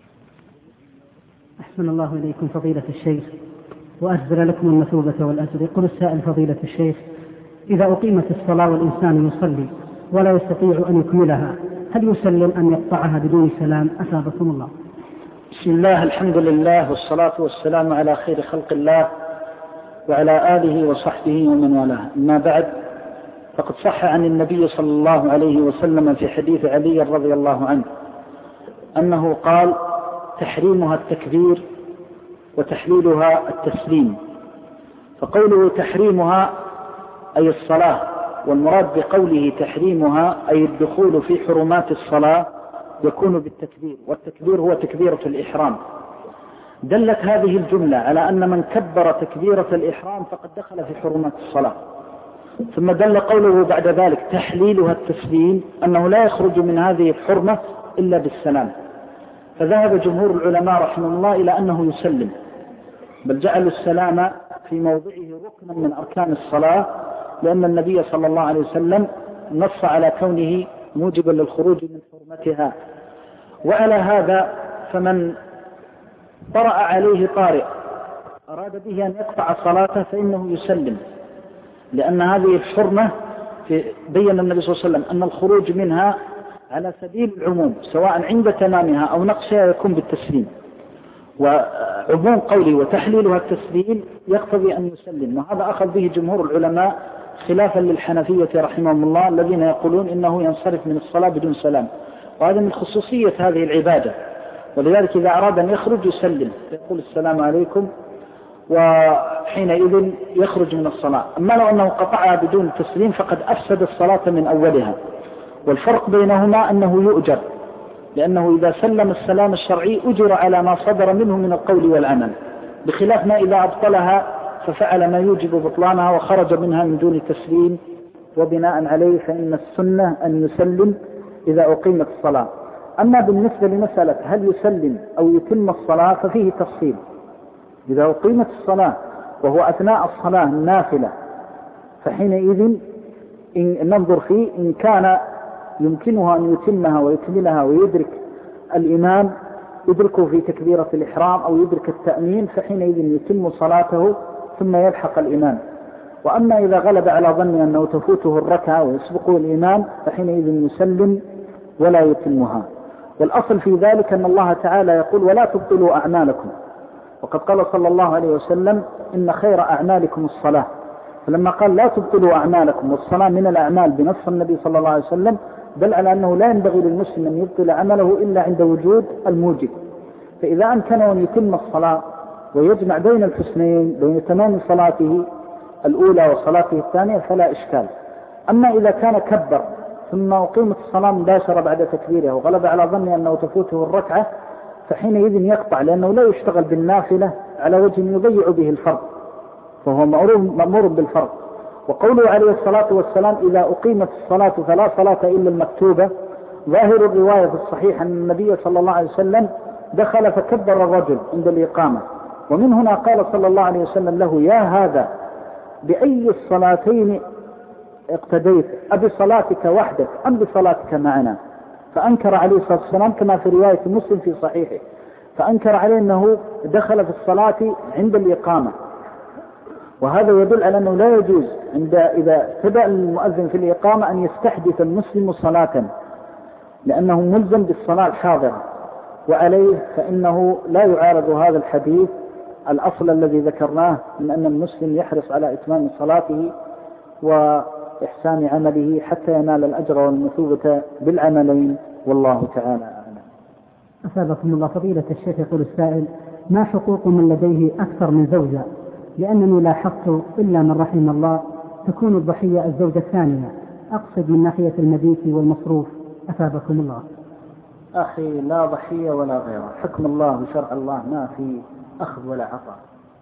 أحسن الله إليكم فضيلة الشيخ وأجزل لكم المثوبة والأجر. يقول السائل فضيلة الشيخ: إذا أقيمت الصلاة والإنسان يصلي ولا يستطيع أن يكملها، هل يسلم أن يقطعها بدون سلام؟ أثابكم الله. بسم الله، الحمد لله، والصلاة والسلام على خير خلق الله وعلى آله وصحبه ومن والاه. أما بعد، فقد صح عن النبي صلى الله عليه وسلم في حديث علي رضي الله عنه أنه قال: تحريمها التكبير وتحليلها التسليم. فقوله تحريمها أي الصلاة، والمراد بقوله تحريمها أي الدخول في حرمات الصلاة يكون بالتكبير، والتكبير هو تكبيرة الإحرام. دلت هذه الجملة على أن من كبر تكبيرة الإحرام فقد دخل في حرمات الصلاة. ثم دل قوله بعد ذلك تحليلها التسليم أنه لا يخرج من هذه الحرمة إلا بالسلام. فذهب جمهور العلماء رحمه الله إلى أنه يسلم، بل جعلوا السلام في موضعه ركنا من أركان الصلاة، لأن النبي صلى الله عليه وسلم نص على كونه موجبا للخروج من حرمتها. وعلى هذا فمن طرأ عليه طارئ أراد به أن يقطع صلاته فإنه يسلم، لأن هذه الحرمة بين النبي صلى الله عليه وسلم أن الخروج منها على سبيل العموم، سواء عند تمامها أو نقصها يكون بالتسليم. وعموم قولي وتحليلها التسليم يقتضي أن يسلم، وهذا أخذ به جمهور العلماء خلافا للحنفية رحمهم الله الذين يقولون إنه ينصرف من الصلاة بدون سلام، وهذا من خصوصية هذه العبادة. ولذلك إذا أراد أن يخرج يسلم، يقول السلام عليكم، وحينئذ يخرج من الصلاة. أما لو أنه قطعها بدون تسليم فقد أفسد الصلاة من أولها. والفرق بينهما أنه يؤجر، لأنه إذا سلم السلام الشرعي أجر على ما صدر منه من القول والعمل، بخلاف ما إذا أبطلها ففعل ما يوجب بطلانها وخرج منها من دون تسليم. وبناء عليه فإن السنة أن يسلم إذا أقيمت الصلاة. أما بالنسبة لمسألة هل يسلم أو يتم الصلاة ففيه تفصيل. إذا أقيمت الصلاة وهو أثناء الصلاة النافلة فحينئذ ننظر فيه، إن كان يمكنه أن يتمها ويكملها ويدرك الإمام يدركه في تكبيرة الإحرام أو يدرك التأمين فحينئذ يتم صلاته ثم يلحق الإمام. وأما إذا غلب على ظن أنه تفوته الركعة ويسبقه الإمام فحينئذ يسلم ولا يتمها. والأصل في ذلك أن الله تعالى يقول: ولا تبطلوا أعمالكم، وقد قال صلى الله عليه وسلم: إن خير أعمالكم الصلاة. فلما قال لا تبطلوا أعمالكم، والصلاة من الأعمال بنص النبي صلى الله عليه وسلم، دل على أنه لا ينبغي للمسلم أن يبطل عمله إلا عند وجود الموجب. فإذا أمكنه أن يتم الصلاة ويجمع بين الحسنين، بين تمام صلاته الأولى وصلاته الثانية، فلا إشكال. أما إذا كان كبر ثم أقيمت الصلاة مباشرة بعد تكبيرها وغلب على ظن أنه تفوته الركعة فحينئذ يقطع، لأنه لا يشتغل بالنافلة على وجه يضيع به الفرض، فهو مأمور بالفرض. وقوله عليه الصلاة والسلام: إذا أقيمت الصلاة فلا صلاة إلا المكتوبة، ظاهر الرواية في الصحيح أن النبي صلى الله عليه وسلم دخل فكبر الرجل عند الإقامة، ومن هنا قال صلى الله عليه وسلم له: يا هذا بأي الصلاتين اقتديت، أبصلاتك وحدك أم بصلاتك معنا؟ فأنكر عليه الصلاة والسلام كما في رواية مسلم في صحيحه، فأنكر عليه أنه دخل في الصلاة عند الإقامة. وهذا يدل على أنه لا يجوز إذا ابتدأ المؤذن في الإقامة أن يستحدث المسلم صلاة، لأنه ملزم بالصلاة الحاضرة، وعليه فإنه لا يعارض هذا الحديث الأصل الذي ذكرناه من أن المسلم يحرص على إتمام صلاته وإحسان عمله حتى ينال الأجر والمثوبة بالعملين، والله تعالى أعلم. أثابكم الله. فضيلة الشيخ يقول السائل: ما حقوق من لديه أكثر من زوجة؟ لأنني لاحظت إلا من رحم الله تكون الضحية الزوجة الثانية، أقصد من ناحية المبيت والمصروف. أثابكم الله. أخي، لا ضحية ولا غيره، حكم الله وشرع الله ما في أخذ ولا عطاء.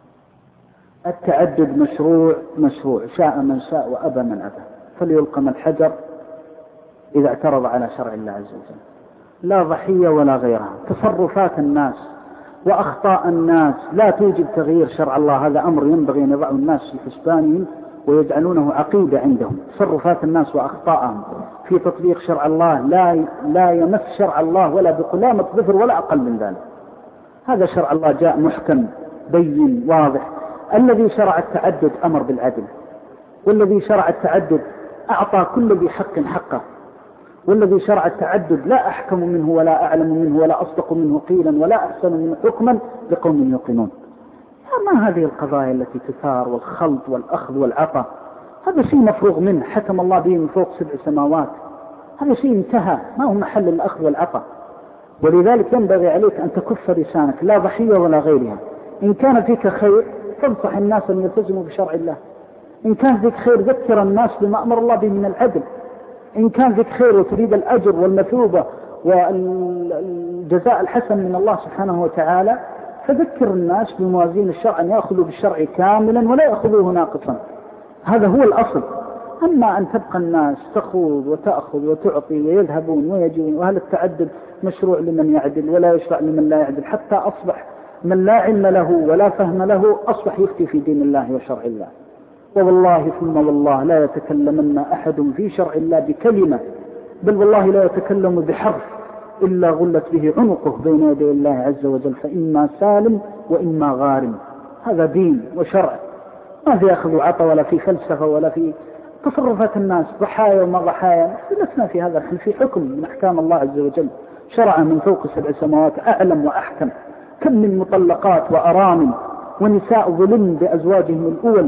التعدد مشروع، شاء من شاء وأبى من أبى، فليلقم الحجر إذا اعترض على شرع الله عز وجل. لا ضحية ولا غيرها. تصرفات الناس وأخطاء الناس لا توجب تغيير شرع الله، هذا أمر ينبغي أن يضعه الناس في حسبانهم ويجعلونه عقيدة عندهم. تصرفات الناس وأخطاءهم في تطبيق شرع الله لا يمس شرع الله ولا بقلامة ظفر ولا أقل من ذلك. هذا شرع الله جاء محكم بين واضح. الذي شرع التعدد أمر بالعدل، والذي شرع التعدد أعطى كل ذي حق حقه، والذي شرع التعدد لا أحكم منه ولا أعلم منه ولا أصدق منه قيلا ولا أحسن منه حكما لقوم يوقنون. ما هذه القضايا التي تثار والخلط والأخذ والعطاء؟ هذا شيء مفروغ منه، حكم الله به من فوق 7 سماوات. هذا شيء انتهى، ما هو محل الأخذ والعطاء. ولذلك ينبغي عليك أن تكف لسانك، لا ضحية ولا غيرها. إن كان فيك خير تنصح الناس أن يلتزموا بشرع الله، إن كان فيك خير ذكر الناس بما أمر الله به من العدل، إن كان فيك خير وتريد الأجر والمثوبة والجزاء الحسن من الله سبحانه وتعالى فذكر الناس بموازين الشرع أن يأخذوا بالشرع كاملا ولا يأخذوه ناقصا. هذا هو الأصل. أما أن تبقى الناس تخوض وتأخذ وتعطي ويذهبون ويجون، وهل التعدد مشروع لمن يعدل ولا يشرع لمن لا يعدل، حتى أصبح من لا علم له ولا فهم له أصبح يفتي في دين الله وشرع الله. والله ثم والله لا يتكلمن أحد في شرع الله بكلمة، بل والله لا يتكلم بحرف إلا غلت به عنقه بين يدي الله عز وجل، فإما سالم وإما غارم. هذا دين وشرع، ما في أخذ وعطى ولا في فلسفة ولا في تصرفات الناس ضحايا وما ضحايا. لسنا في هذا، نحن في حكم من أحكام الله عز وجل شرع من فوق 7 سماوات أعلم وأحكم. كم من مطلقات وأرامل ونساء ظلم بأزواجهم الأول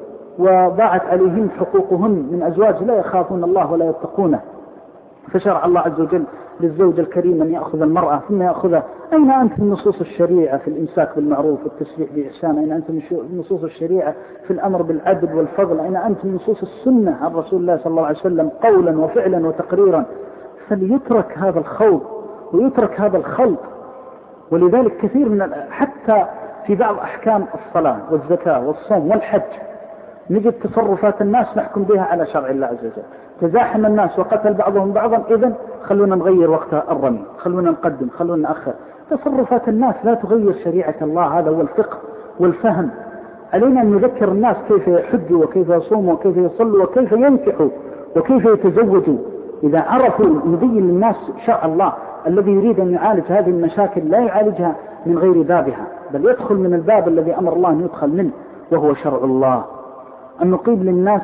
وضاعت عليهم حقوقهن من أزواج لا يخافون الله ولا يتقونه، فشرع الله عز وجل للزوج الكريم أن يأخذ المرأة ثم يأخذها. أين أنت من نصوص الشريعة في الإمساك بالمعروف والتسريح بإحسان؟ أين أنت من نصوص الشريعة في الأمر بالعدل والفضل؟ أين أنت من نصوص السنة عن رسول الله صلى الله عليه وسلم قولا وفعلا وتقريرا؟ فليترك هذا الخوض ويترك هذا الخلط. ولذلك كثير من حتى في بعض أحكام الصلاة والزكاة والصوم والحج نجد تصرفات الناس نحكم بها على شرع الله عز وجل. تزاحم الناس وقتل بعضهم بعضا، إذن خلونا نغير وقت الرمي، خلونا نقدم، خلونا نأخر. تصرفات الناس لا تغير شريعة الله، هذا هو الفقه والفهم. علينا أن نذكر الناس كيف يحجوا وكيف يصوموا وكيف يصلوا وكيف ينكحوا وكيف يتزوجوا. إذا عرفوا نبين للناس شرع الله الذي يريد أن يعالج هذه المشاكل لا يعالجها من غير بابها، بل يدخل من الباب الذي أمر الله أن يدخل منه وهو شرع الله. أن نقيم للناس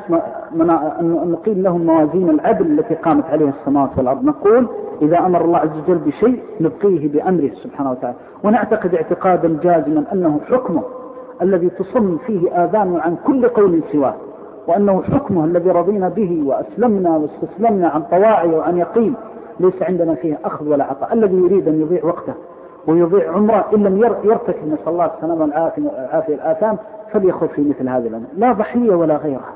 أن نقيم لهم موازين العدل التي قامت عليها السماوات والأرض. نقول إذا أمر الله عز وجل بشيء نبقيه بأمره سبحانه وتعالى، ونعتقد اعتقادا جازما أنه حكمه الذي تصم فيه آذان عن كل قول سواه، وأنه حكمه الذي رضينا به وأسلمنا واستسلمنا عن طواعي وعن يقين، ليس عندنا فيه أخذ ولا عطاء. الذي يريد أن يضيع وقته ويضيع عمره إن لم يرتكب نسأل الله السلامة والعافية الآثام فليخذ في مثل هذه الأمور. لا ضحية ولا غيرها.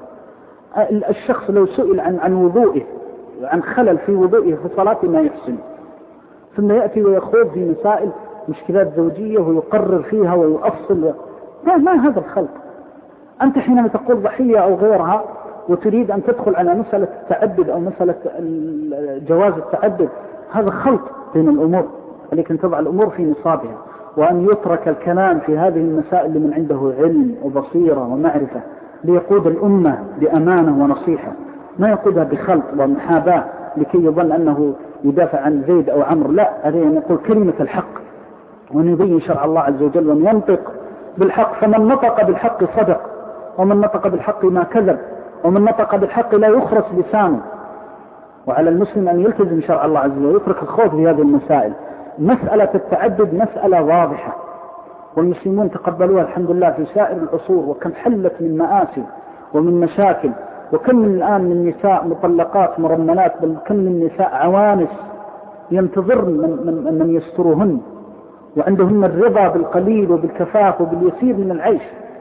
الشخص لو سئل عن وضوئه، عن خلل في وضوئه في صلاته ما يحسن، ثم يأتي ويخوض في مسائل مشكلات زوجية ويقرر فيها ويؤصل، ما هذا الخلق. أنت حينما تقول ضحية أو غيرها وتريد أن تدخل على مسألة التعدد أو مسألة جواز التعدد، هذا خلط بين الأمور، ولكن تضع الأمور في نصابها، وأن يترك الكلام في هذه المسائل لمن عنده علم وبصيرة ومعرفة ليقود الأمة بأمانة ونصيحة، ما يقودها بخلط ومحاباة لكي يظن أنه يدافع عن زيد أو عمرو. لا، عليه أن يقول كلمة الحق وأن يبين شرع الله عز وجل وأن ينطق بالحق. فمن نطق بالحق صدق، ومن نطق بالحق ما كذب، ومن نطق بالحق لا يخرس لسانه. وعلى المسلم أن يلتزم شرع الله عز وجل ويترك الخوض في هذه المسائل. مسألة التعدد مسألة واضحة، والمسلمون تقبلوها الحمد لله في سائر العصور، وكم حلت من مآسي ومن مشاكل، وكم من الآن من نساء مطلقات مرملات، بل كم من نساء عوانس ينتظرن من يسترهن، وعندهن الرضا بالقليل وبالكفاف وباليسير من العيش.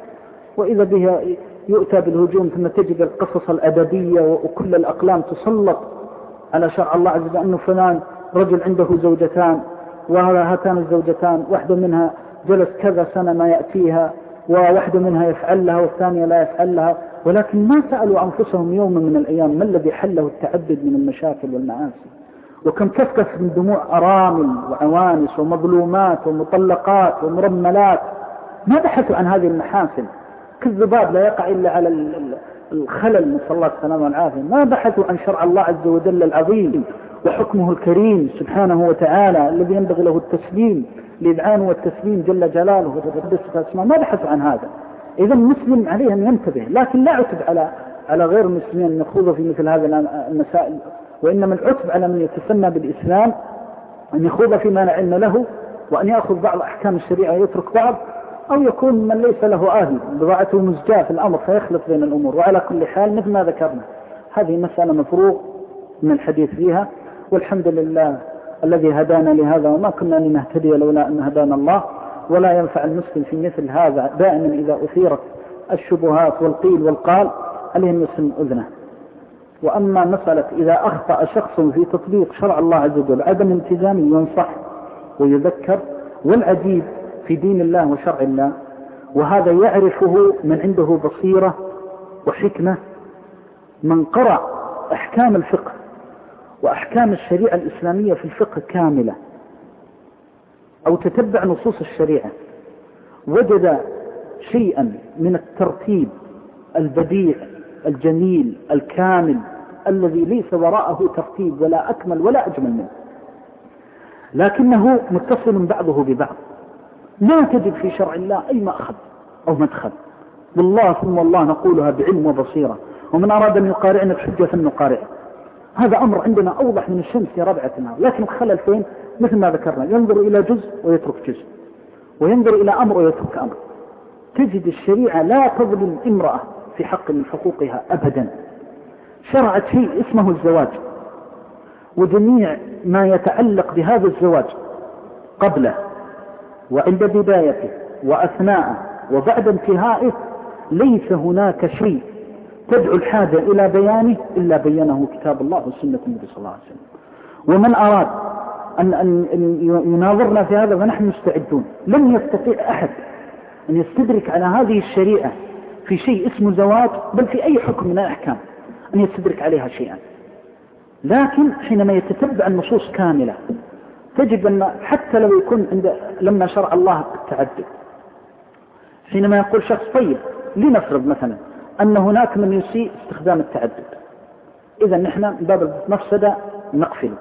وإذا بها يؤتى بالهجوم ثم تجد القصص الأدبية وكل الأقلام تسلط على شرع الله عز وجل، أنه فلان رجل عنده زوجتان، وهاتان الزوجتان واحدة منها جلس كذا سنة ما يأتيها، وواحدة منها يفعل لها والثانية لا يفعل لها، ولكن ما سألوا أنفسهم يوما من الأيام ما الذي حله التعدد من المشاكل والمعاصي. وكم كفكف من دموع أرامل وعوانس ومظلومات ومطلقات ومرملات ما بحثوا عن هذه المحاسن. كالذباب لا يقع إلا على الخلل، نسأل الله السلامة والعافية. ما بحثوا عن شرع الله عز وجل العظيم وحكمه الكريم سبحانه وتعالى الذي ينبغي له التسليم، الإذعان والتسليم جل جلاله وتقدس اسمه. ما بحثوا عن هذا. إذا المسلم عليه أن ينتبه، لكن لا عتب على غير المسلمين أن يخوضوا في مثل هذه المسائل، وإنما العتب على من يتسمى بالإسلام أن يخوض فيما لا علم له، وأن يأخذ بعض أحكام الشريعة ويترك بعض، أو يكون من ليس له أهل بضاعته مزجاة في الأمر فيخلط بين الأمور. وعلى كل حال مثل ما ذكرنا هذه مسألة مفروغ من الحديث فيها، والحمد لله الذي هدانا لهذا، وما كنا لنهتدي لولا أن هدانا الله. ولا ينفع المسلم في مثل هذا دائما إذا أثيرت الشبهات والقيل والقال عليه أن يسن أذنه. وأما مسألة إذا أخطأ شخص في تطبيق شرع الله عز وجل عدم التزامه ينصح ويذكر. والعجيب في دين الله وشرع الله، وهذا يعرفه من عنده بصيرة وحكمة، من قرأ أحكام الفقه وأحكام الشريعة الإسلامية في الفقه كاملة، أو تتبع نصوص الشريعة، وجد شيئا من الترتيب البديع الجميل الكامل الذي ليس وراءه ترتيب ولا أكمل ولا أجمل منه، لكنه متصل بعضه ببعض. لا تجد في شرع الله أي مأخذ أو مدخل. والله ثم الله نقولها بعلم وبصيرة، ومن أراد أن يقارعنا بحجة فلنقارعه. هذا أمر عندنا أوضح من الشمس في ربعة النهار. لكن الخلل فين؟ مثل ما ذكرنا، ينظر إلى جزء ويترك جزء، وينظر إلى أمر ويترك أمر. تجد الشريعة لا تظلم امرأة في حق من حقوقها أبدا. شرعت شيء اسمه الزواج، وجميع ما يتعلق بهذا الزواج قبله وعند بدايته وأثناءه وبعد انتهائه، ليس هناك شيء تدعو الحاجة إلى بيانه إلا بينه كتاب الله وسنة النبي صلى الله عليه وسلم. ومن أراد أن يناظرنا في هذا فنحن مستعدون. لن يستطيع أحد أن يستدرك على هذه الشريعة في شيء اسمه زواج، بل في أي حكم من الأحكام، أن يستدرك عليها شيئا. لكن حينما يتتبع النصوص كاملة تجد أن حتى لو يكون لما شرع الله التعدد، حينما يقول شخص طيب لنفرض مثلا أن هناك من يسيء استخدام التعدد، إذا نحن باب المفسدة نقفله،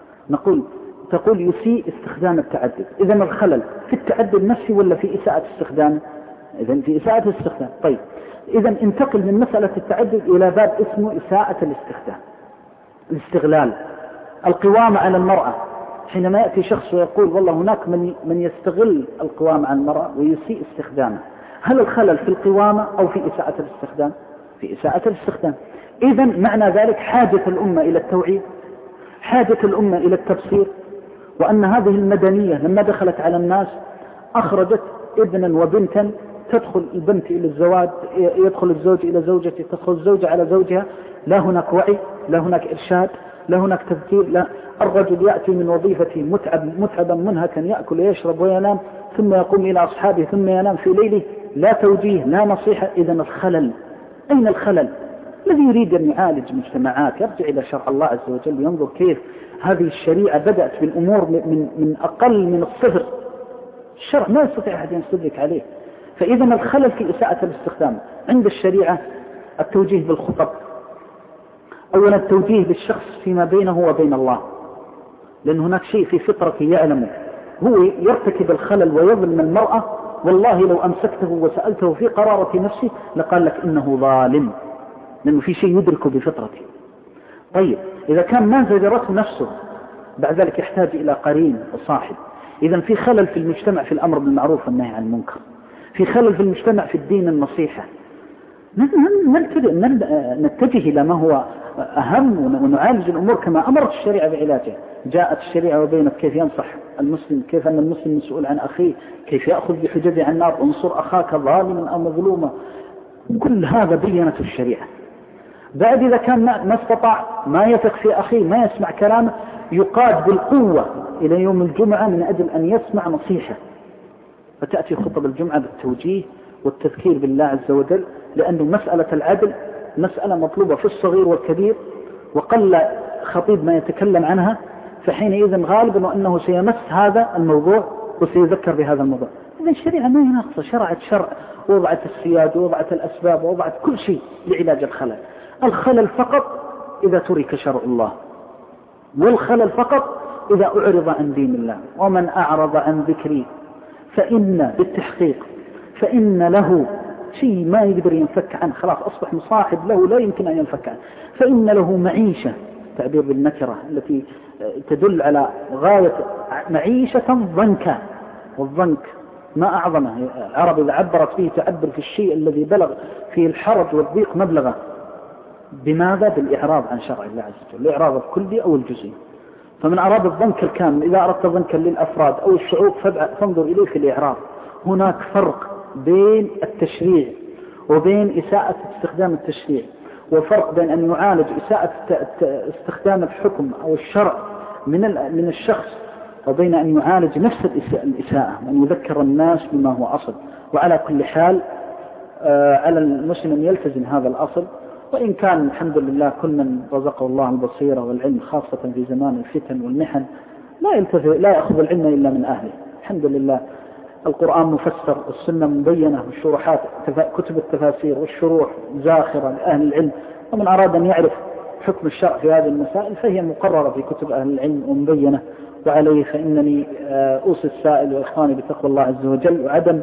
تقول يسيء استخدام التعدد، إذا الخلل في التعدد نفسه ولا في إساءة استخدامه؟ إذا في إساءة الاستخدام. طيب إذا انتقل من مسألة التعدد إلى باب اسمه إساءة الاستخدام، الاستغلال، القوامة على المرأة. حينما يأتي شخص ويقول والله هناك من يستغل القوامة على المرأة ويسيء استخدامه، هل الخلل في القوامة أو في إساءة الاستخدام؟ في إساءة الاستخدام. إذا معنى ذلك حاجة الأمة إلى التوعية، حاجة الأمة إلى التبصير، وأن هذه المدنية لما دخلت على الناس أخرجت ابنا وبنتا. تدخل البنت إلى الزواج، يدخل الزوج إلى زوجته، تدخل الزوجة على زوجها، لا هناك وعي، لا هناك إرشاد، لا هناك تذكير. لا، الرجل يأتي من وظيفته متعبا منهكا، يأكل ويشرب وينام، ثم يقوم إلى أصحابه ثم ينام في ليله، لا توجيه لا نصيحة. إذن الخلل، أين الخلل؟ الذي يريد أن يعالج مجتمعات يرجع إلى شرع الله عز وجل، ينظر كيف هذه الشريعة بدأت بالأمور من أقل من الصفر. الشرع ما يستطيع أحد يستدرك عليه. فإذا الخلل في إساءة الاستخدام عند الشريعة التوجيه بالخطب. أولا التوجيه بالشخص فيما بينه وبين الله، لأن هناك شيء في فطرته يعلمه، هو يرتكب الخلل ويظلم المرأة، والله لو أمسكته وسألته في قرارة نفسه لقال لك إنه ظالم، لأنه في شيء يدركه بفطرته. طيب إذا كان ما زجرته نفسه بعد ذلك يحتاج إلى قرين وصاحب. إذا في خلل في المجتمع في الأمر بالمعروف والنهي عن المنكر، في خلل في المجتمع في الدين النصيحة. نتجه إلى ما هو أهم ونعالج الأمور كما أمرت الشريعة بعلاجه. جاءت الشريعة وبينت كيف ينصح المسلم، كيف أن المسلم مسؤول عن أخيه، كيف يأخذ بحججه عن النار، انصر أخاك ظالما أو مظلوما. كل هذا بينت الشريعة. بعد إذا كان ما استطاع، ما يثق في أخيه، ما يسمع كلامه، يقاد بالقوة إلى يوم الجمعة من أجل أن يسمع نصيحة. فتأتي خطب الجمعة بالتوجيه والتذكير بالله عز وجل، لأنه مسألة العدل مسألة مطلوبة في الصغير والكبير، وقل خطيب ما يتكلم عنها، فحينئذ غالبا أنه سيمس هذا الموضوع وسيذكر بهذا الموضوع. إذا الشريعة ما يناقص، شرعت شرع، وضعت السياد ووضعت الأسباب ووضعت كل شيء لعلاج الخلل. الخلل فقط إذا ترك شرع الله، والخلل فقط إذا أعرض عن دين الله. ومن أعرض عن ذكري فإن بالتحقيق فإن له شيء ما يقدر ينفك عنه، خلاص أصبح مصاحب له لا يمكن أن ينفك عنه. فإن له معيشة، تعبير بالنكرة التي تدل على غاية معيشة ضنكا، والضنك ما أعظمه. العرب إذا عبرت فيه تعبر في الشيء الذي بلغ فيه الحرج والضيق مبلغه. بماذا؟ بالإعراض عن شرع الله عز وجل، الإعراض الكلي أو الجزئي. فمن أراد الضنك الكامل، إذا أردت ضنكا للأفراد أو الشعوب فانظر إليه في الإعراض. هناك فرق بين التشريع وبين إساءة استخدام التشريع، وفرق بين أن يعالج إساءة استخدام الحكم أو الشرع من الشخص، وبين أن يعالج نفس الإساءة، وأن يذكر الناس بما هو أصل. وعلى كل حال على المسلم أن يلتزم هذا الأصل. وإن كان الحمد لله كل من رزقه الله البصيرة والعلم، خاصة في زمان الفتن والمحن، لا يأخذ العلم إلا من أهله. الحمد لله القرآن مفسر، السنة مبينة، والشروحات كتب التفاسير والشروح زاخرة لأهل العلم. ومن أراد أن يعرف حكم الشرع في هذه المسائل فهي مقررة في كتب أهل العلم ومبينة. وعليه فإنني أوصي السائل وإخواني بتقوى الله عز وجل، وعدم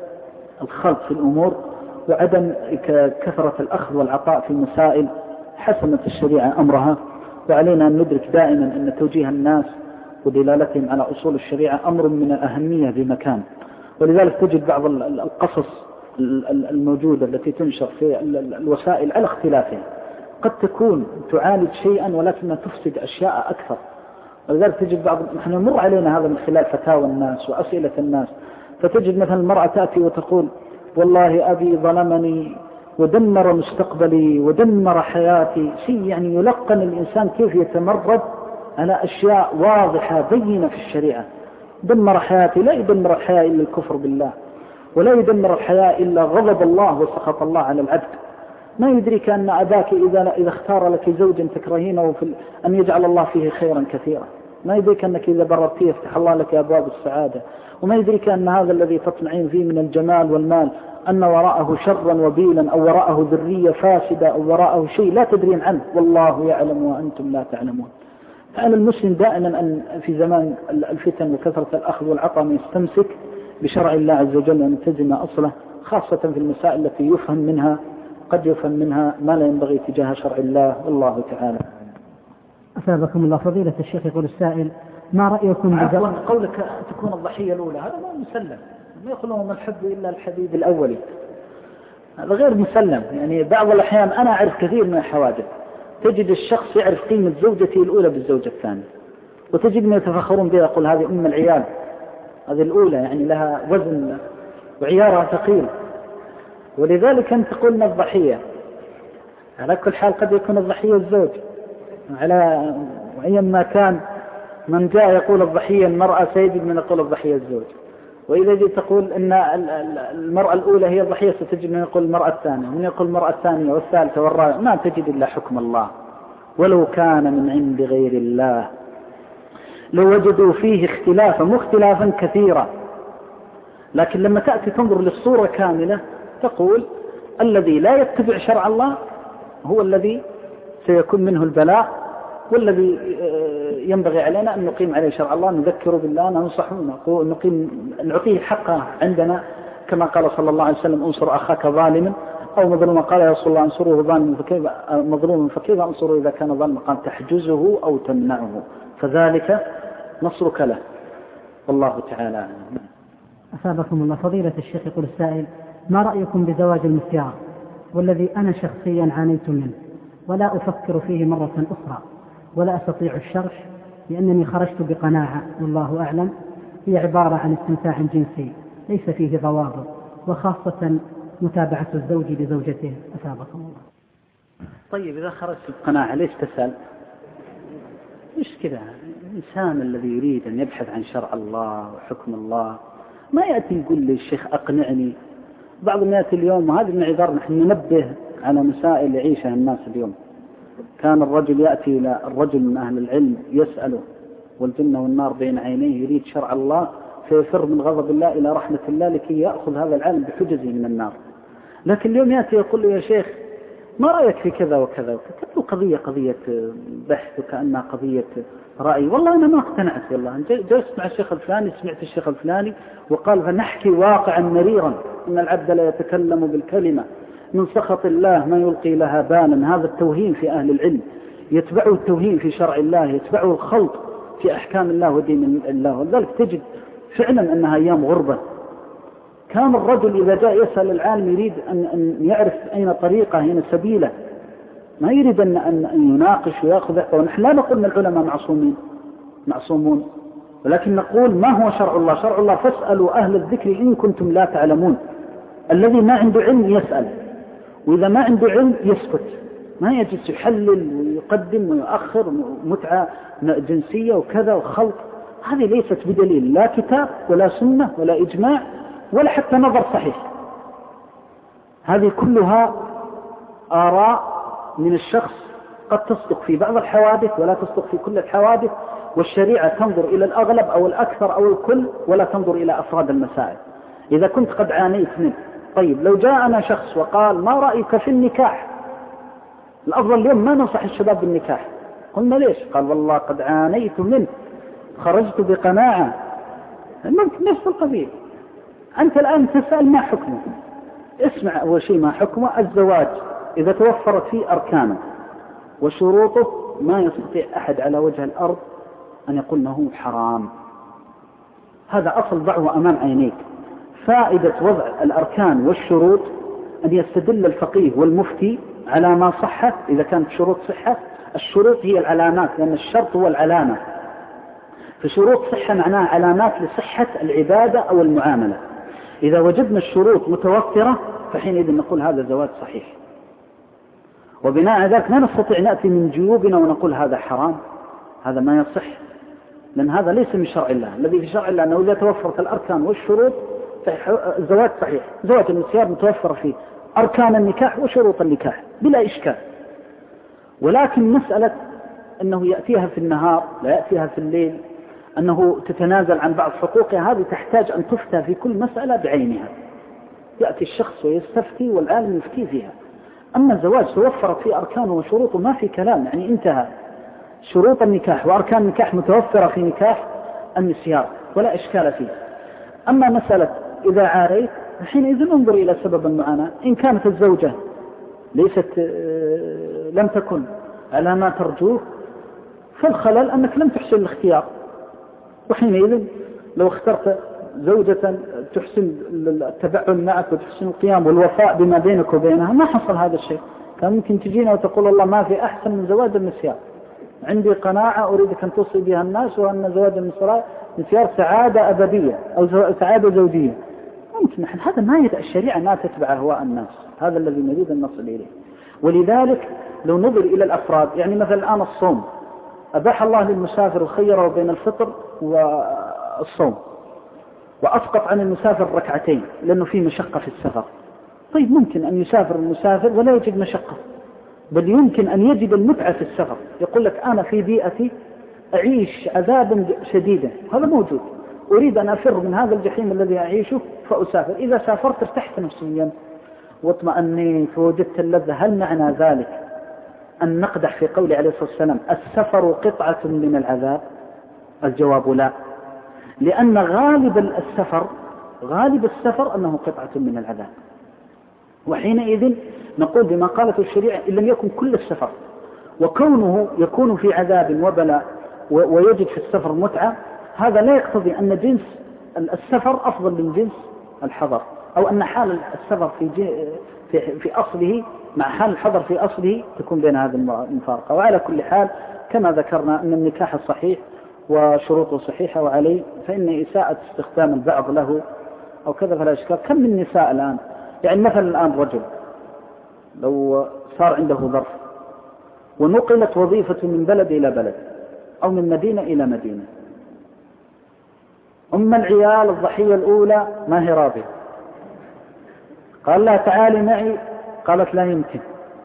الخلط في الأمور، وعدم كثرة الأخذ والعطاء في المسائل. حسمت الشريعة أمرها، وعلينا أن ندرك دائما أن توجيه الناس ودلالتهم على أصول الشريعة أمر من الأهمية بمكان. ولذلك تجد بعض القصص الموجودة التي تنشر في الوسائل على اختلافها قد تكون تعالج شيئا ولكنها تفسد أشياء أكثر. ولذلك تجد نحن نمر علينا هذا من خلال فتاوى الناس وأسئلة الناس، فتجد مثلا المرأة تأتي وتقول والله أبي ظلمني ودمر مستقبلي ودمر حياتي. شيء يعني يلقن الإنسان كيف يتمرد على أشياء واضحة بينة في الشريعة. دمر حياتي، لا يدمر الحياة إلا الكفر بالله، ولا يدمر الحياة إلا غضب الله وسخط الله على العبد. ما يدرك أن أباك إذا اختار لك زوجا تكرهينه أن يجعل الله فيه خيرا كثيرا. ما يدرك أنك إذا بررتيه يفتح الله لك أبواب السعادة. وما يدرك أن هذا الذي تطمعين فيه من الجمال والمال أن وراءه شرا وبيلا، أو وراءه ذرية فاسدة، أو وراءه شيء لا تدرين عنه، والله يعلم وأنتم لا تعلمون. فأنا المسلم دائما أن في زمان الفتن وكثرة الأخذ والعطاء من يستمسك بشرع الله عز وجل وأن يلتزم أصله، خاصة في المسائل التي قد يفهم منها ما لا ينبغي تجاه شرع الله. والله تعالى. أثابكم الله. فضيلة الشيخ يقول السائل: ما رأيكم قولك تكون الضحية الأولى، هذا ما مسلم. ما يقولون ما الحب إلا الحبيب الأولي، هذا غير مسلم. يعني بعض الأحيان أنا أعرف كثير من الحوادث تجد الشخص يعرف قيمة زوجته الأولى بالزوجة الثانية، وتجد من يتفخرون بها يقول هذه أم العيال، هذه الأولى يعني لها وزن وعيارها ثقيل. ولذلك أنت قلنا الضحية. على كل حال قد يكون الضحية الزوج، وأيا ما كان من جاء يقول الضحية المرأة سيجد من يقول الضحية الزوج. وإذا جيت تقول أن المرأة الأولى هي الضحية ستجد من يقول المرأة الثانية، ومن يقول المرأة الثانية والثالثة والرابعة، ما تجد إلا حكم الله. ولو كان من عند غير الله لو وجدوا فيه اختلافا مختلافا كثيرا. لكن لما تأتي تنظر للصورة كاملة تقول الذي لا يتبع شرع الله هو الذي سيكون منه البلاء، والذي ينبغي علينا أن نقيم عليه شرع الله، نذكر بالله، ننصحه، نعطيه حقه عندنا، كما قال صلى الله عليه وسلم انصر أخاك ظالما أو مظلوما، قال يا رسول الله انصره ظالما فكيف مظلوما فكيف انصره إذا كان ظالما، قال تحجزه أو تمنعه، فذلك نصرك له. والله تعالى. أثابكم الله. فضيلة الشيخ يقول السائل: ما رأيكم بزواج المسيار والذي أنا شخصيا عانيت منه ولا أفكر فيه مرة أخرى ولا أستطيع الشرح لأنني خرجت بقناعة والله أعلم هي عبارة عن استمتاع جنسي ليس فيه ضوابط، وخاصة متابعة الزوج لزوجته. أثابكم الله. طيب إذا خرجت بقناعة ليش تسأل؟ مش كذا. الإنسان الذي يريد أن يبحث عن شرع الله وحكم الله ما يأتي يقول لي الشيخ أقنعني. بعض الناس اليوم، وهذه من عذار نحن ننبه على مسائل يعيشها الناس اليوم. كان الرجل يأتي إلى الرجل من أهل العلم يسأله والجنة والنار بين عينيه، يريد شرع الله فيفر من غضب الله إلى رحمة الله لكي يأخذ هذا العالم بحجزه من النار. لكن اليوم يأتي يقول له يا شيخ ما رأيك في كذا وكذا وكذا، قضية بحث وكأنها قضية رأي. والله أنا ما اقتنعت، والله جلست مع الشيخ الفلاني، سمعت الشيخ الفلاني وقال فنحكي واقعا مريرا إن العبد لا يتكلم بالكلمة من سخط الله ما يلقي لها بالا. هذا التوهين في أهل العلم، يتبعوا التوهين في شرع الله، يتبعوا الخلط في أحكام الله ودين الله. ولذلك تجد فعلا أنها أيام غربة. كان الرجل إذا جاء يسأل العالم يريد أن يعرف أين طريقه أين سبيله، ما يريد أن يناقش ويأخذ. ونحن لا نقول أن العلماء معصومون، ولكن نقول ما هو شرع الله. شرع الله فاسألوا أهل الذكر إن كنتم لا تعلمون. الذي ما عنده علم يسأل، وإذا ما عنده علم يسكت، ما يجلس يحلل ويقدم ويؤخر متعة جنسية وكذا وخلط. هذه ليست بدليل لا كتاب ولا سنة ولا إجماع ولا حتى نظر صحيح. هذه كلها آراء من الشخص قد تصدق في بعض الحوادث ولا تصدق في كل الحوادث، والشريعة تنظر إلى الأغلب أو الأكثر أو الكل ولا تنظر إلى أفراد المسائل. إذا كنت قد عانيت منه، طيب لو جاءنا شخص وقال ما رأيك في النكاح، الأفضل اليوم ما ننصح الشباب بالنكاح. قلنا ليش؟ قال والله قد عانيت منه، خرجت بقناعة. ممكن نفس القضية. أنت الآن تسأل ما حكمه. اسمع أول شيء ما حكمه. الزواج إذا توفرت فيه أركانه وشروطه ما يستطيع أحد على وجه الأرض أن يقول أنه حرام. هذا أصل ضعه أمام عينيك. فائدة وضع الأركان والشروط أن يستدل الفقيه والمفتي على ما صحة إذا كانت شروط صحة. الشروط هي العلامات، لأن الشرط هو العلامة. فشروط صحة معناها علامات لصحة العبادة أو المعاملة. إذا وجدنا الشروط متوفرة فحينئذ نقول هذا زواج صحيح. وبناء على ذلك لا نستطيع نأتي من جيوبنا ونقول هذا حرام، هذا ما يصح، لأن هذا ليس من شرع الله. الذي في شرع الله أنه إذا توفرت الأركان والشروط الزواج صحيح. زواج المسيار متوفر فيه أركان النكاح وشروط النكاح بلا إشكال. ولكن مسألة أنه يأتيها في النهار لا يأتيها في الليل، أنه تتنازل عن بعض حقوقها، هذه تحتاج أن تفتى في كل مسألة بعينها. يأتي الشخص ويستفتي والعالم يفتي فيها. أما الزواج توفرت فيه أركانه وشروطه ما في كلام، يعني انتهى. شروط النكاح وأركان النكاح متوفرة في نكاح المسيار ولا إشكال فيه. أما مسألة إذا عاريت حينئذ انظر إلى سبب المعاناة. إن كانت الزوجة لم تكن على ما ترجوه فالخلل أنك لم تحسن الاختيار، وحينئذ لو اخترت زوجة تحسن التبعل معك وتحسن القيام والوفاء بما بينك وبينها ما حصل هذا الشيء. كان ممكن تجينا وتقول الله ما في أحسن من زواج المسيار، عندي قناعة أريدك أن توصي بها الناس، وأن زواج المسيار سعادة أبدية أو سعادة زوجية. ممكن نحن هذا ما الشريعة ما تتبع أهواء الناس، هذا الذي نريد أن نصل إليه. ولذلك لو نظر إلى الأفراد، يعني مثلا الآن الصوم أباح الله للمسافر وخيره بين الفطر والصوم، وأسقط عن المسافر ركعتين لأنه فيه مشقة في السفر. طيب ممكن أن يسافر المسافر ولا يجد مشقة، بل يمكن أن يجد المتعة في السفر. يقول لك أنا في بيئتي أعيش عذابا شديدا، هذا موجود، أريد أن أفر من هذا الجحيم الذي أعيشه فأسافر. إذا سافرت ارتحت نفسيا واطمأنيت ووجدت اللذة. هل معنى ذلك أن نقدح في قول عليه الصلاة والسلام السفر قطعة من العذاب؟ الجواب لا، لأن غالب السفر أنه قطعة من العذاب. وحينئذ نقول بما قالته الشريعة إن لم يكن كل السفر، وكونه يكون في عذاب وبلاء ويجد في السفر متعة، هذا لا يقتضي أن جنس السفر أفضل من جنس الحضر، أو أن حال السفر في أصله مع حال الحضر في أصله تكون بين هذه المفارقة. وعلى كل حال كما ذكرنا أن النكاح الصحيح وشروطه صحيحة، وعليه فإن إساءة استخدام البعض له أو كذا فلا إشكال. كم من نساء الآن، يعني مثلا الآن رجل لو صار عنده ظرف ونقلت وظيفة من بلد إلى بلد أو من مدينة إلى مدينة، العيال الضحية الأولى ما هي راضية، قال لها تعالي معي، قالت لا يمكن.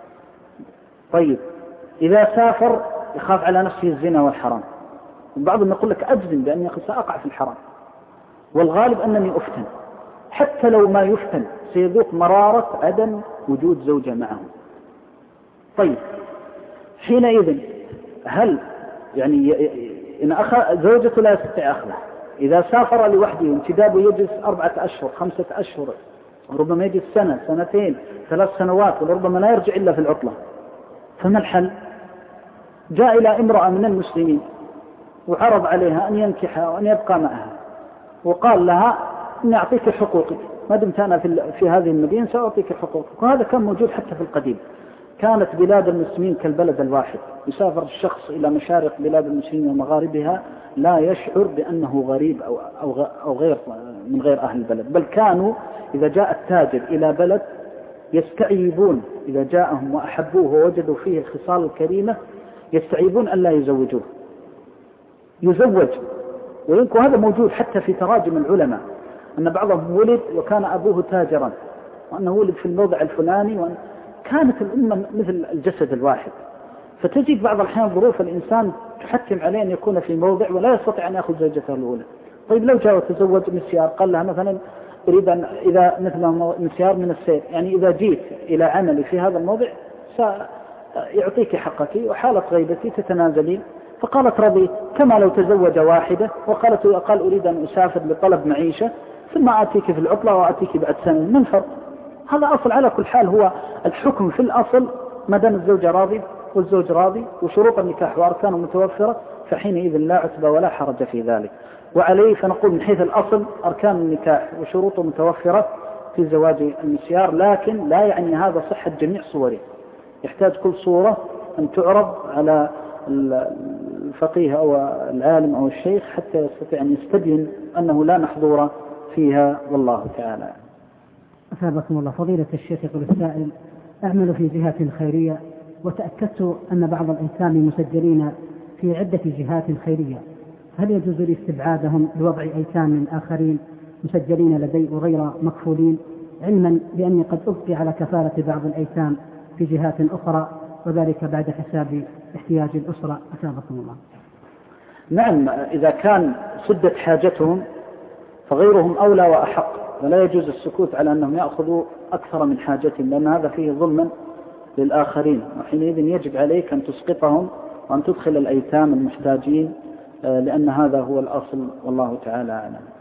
طيب إذا سافر يخاف على نفسه الزنا والحرام، بعضهم يقول لك أجزم بأني سأقع في الحرام، والغالب أنني أفتن. حتى لو ما يفتن سيذوق مرارة عدم وجود زوجة معه. طيب حينئذ هل يعني إن زوجته لا يستطيع أخذه، إذا سافر لوحده انتدابه يجلس 4 أشهر 5 أشهر، ربما يجلس سنة 2 3 سنوات، وربما لا يرجع إلا في العطلة، فما الحل؟ جاء إلى امرأة من المسلمين وعرض عليها أن ينكحها وأن يبقى معها، وقال لها إني أعطيك حقوقك، ما دمت أنا في هذه المدينة سأعطيك حقوقك. وهذا كان موجود حتى في القديم. كانت بلاد المسلمين كالبلد الواحد، يسافر الشخص إلى مشارق بلاد المسلمين ومغاربها لا يشعر بأنه غريب أو غير من غير أهل البلد، بل كانوا إذا جاء التاجر إلى بلد يستعيبون إذا جاءهم وأحبوه ووجدوا فيه الخصال الكريمة يستعيبون أن لا يزوجوه، يزوج. ويمكن هذا موجود حتى في تراجم العلماء أن بعضهم ولد وكان أبوه تاجرا، وأنه ولد في الموضع الفلاني، كانت الأمة مثل الجسد الواحد. فتجد بعض الأحيان ظروف الإنسان تحتم عليه أن يكون في موضع ولا يستطيع أن يأخذ زوجته الأولى. طيب لو جاء وتزوج مسيار، قال لها مثلا أريد أن إذا مثل مسيار من السير، يعني إذا جيت إلى عملي في هذا الموضع سيعطيك حقك وحالة غيبتي تتنازلين، فقالت رضيت. كما لو تزوج واحدة وقالت قال أريد أن أسافر لطلب معيشة ثم آتيك في العطلة وآتيك بعد سنة، من فرق؟ هذا أصل. على كل حال هو الحكم في الأصل ما دام الزوجة راضي والزوج راضي وشروط النكاح وأركانه متوفرة، فحينئذ لا عتبة ولا حرج في ذلك. وعليه فنقول من حيث الأصل أركان النكاح وشروطه متوفرة في زواج المسيار، لكن لا يعني هذا صحة جميع صوره. يحتاج كل صورة أن تعرض على الفقيه أو العالم أو الشيخ حتى يستطيع أن يستبين أنه لا محظور فيها، والله تعالى. أثابكم الله. فضيلة الشيخ يقول السائل: أعمل في جهات خيرية وتأكدت أن بعض الأيتام مسجلين في عدة جهات خيرية، هل يجوز لي استبعادهم لوضع أيتام آخرين مسجلين لدي وغير مكفولين، علما بأني قد أبقي على كفالة بعض الأيتام في جهات أخرى، وذلك بعد حساب احتياج الأسرة؟ أثابكم الله. نعم، إذا كان سدت حاجتهم فغيرهم أولى وأحق، ولا يجوز السكوت على أنهم يأخذوا أكثر من حاجتهم، لأن هذا فيه ظلما للآخرين. وحينئذ يجب عليك أن تسقطهم وأن تدخل الأيتام المحتاجين، لأن هذا هو الأصل، والله تعالى أعلم.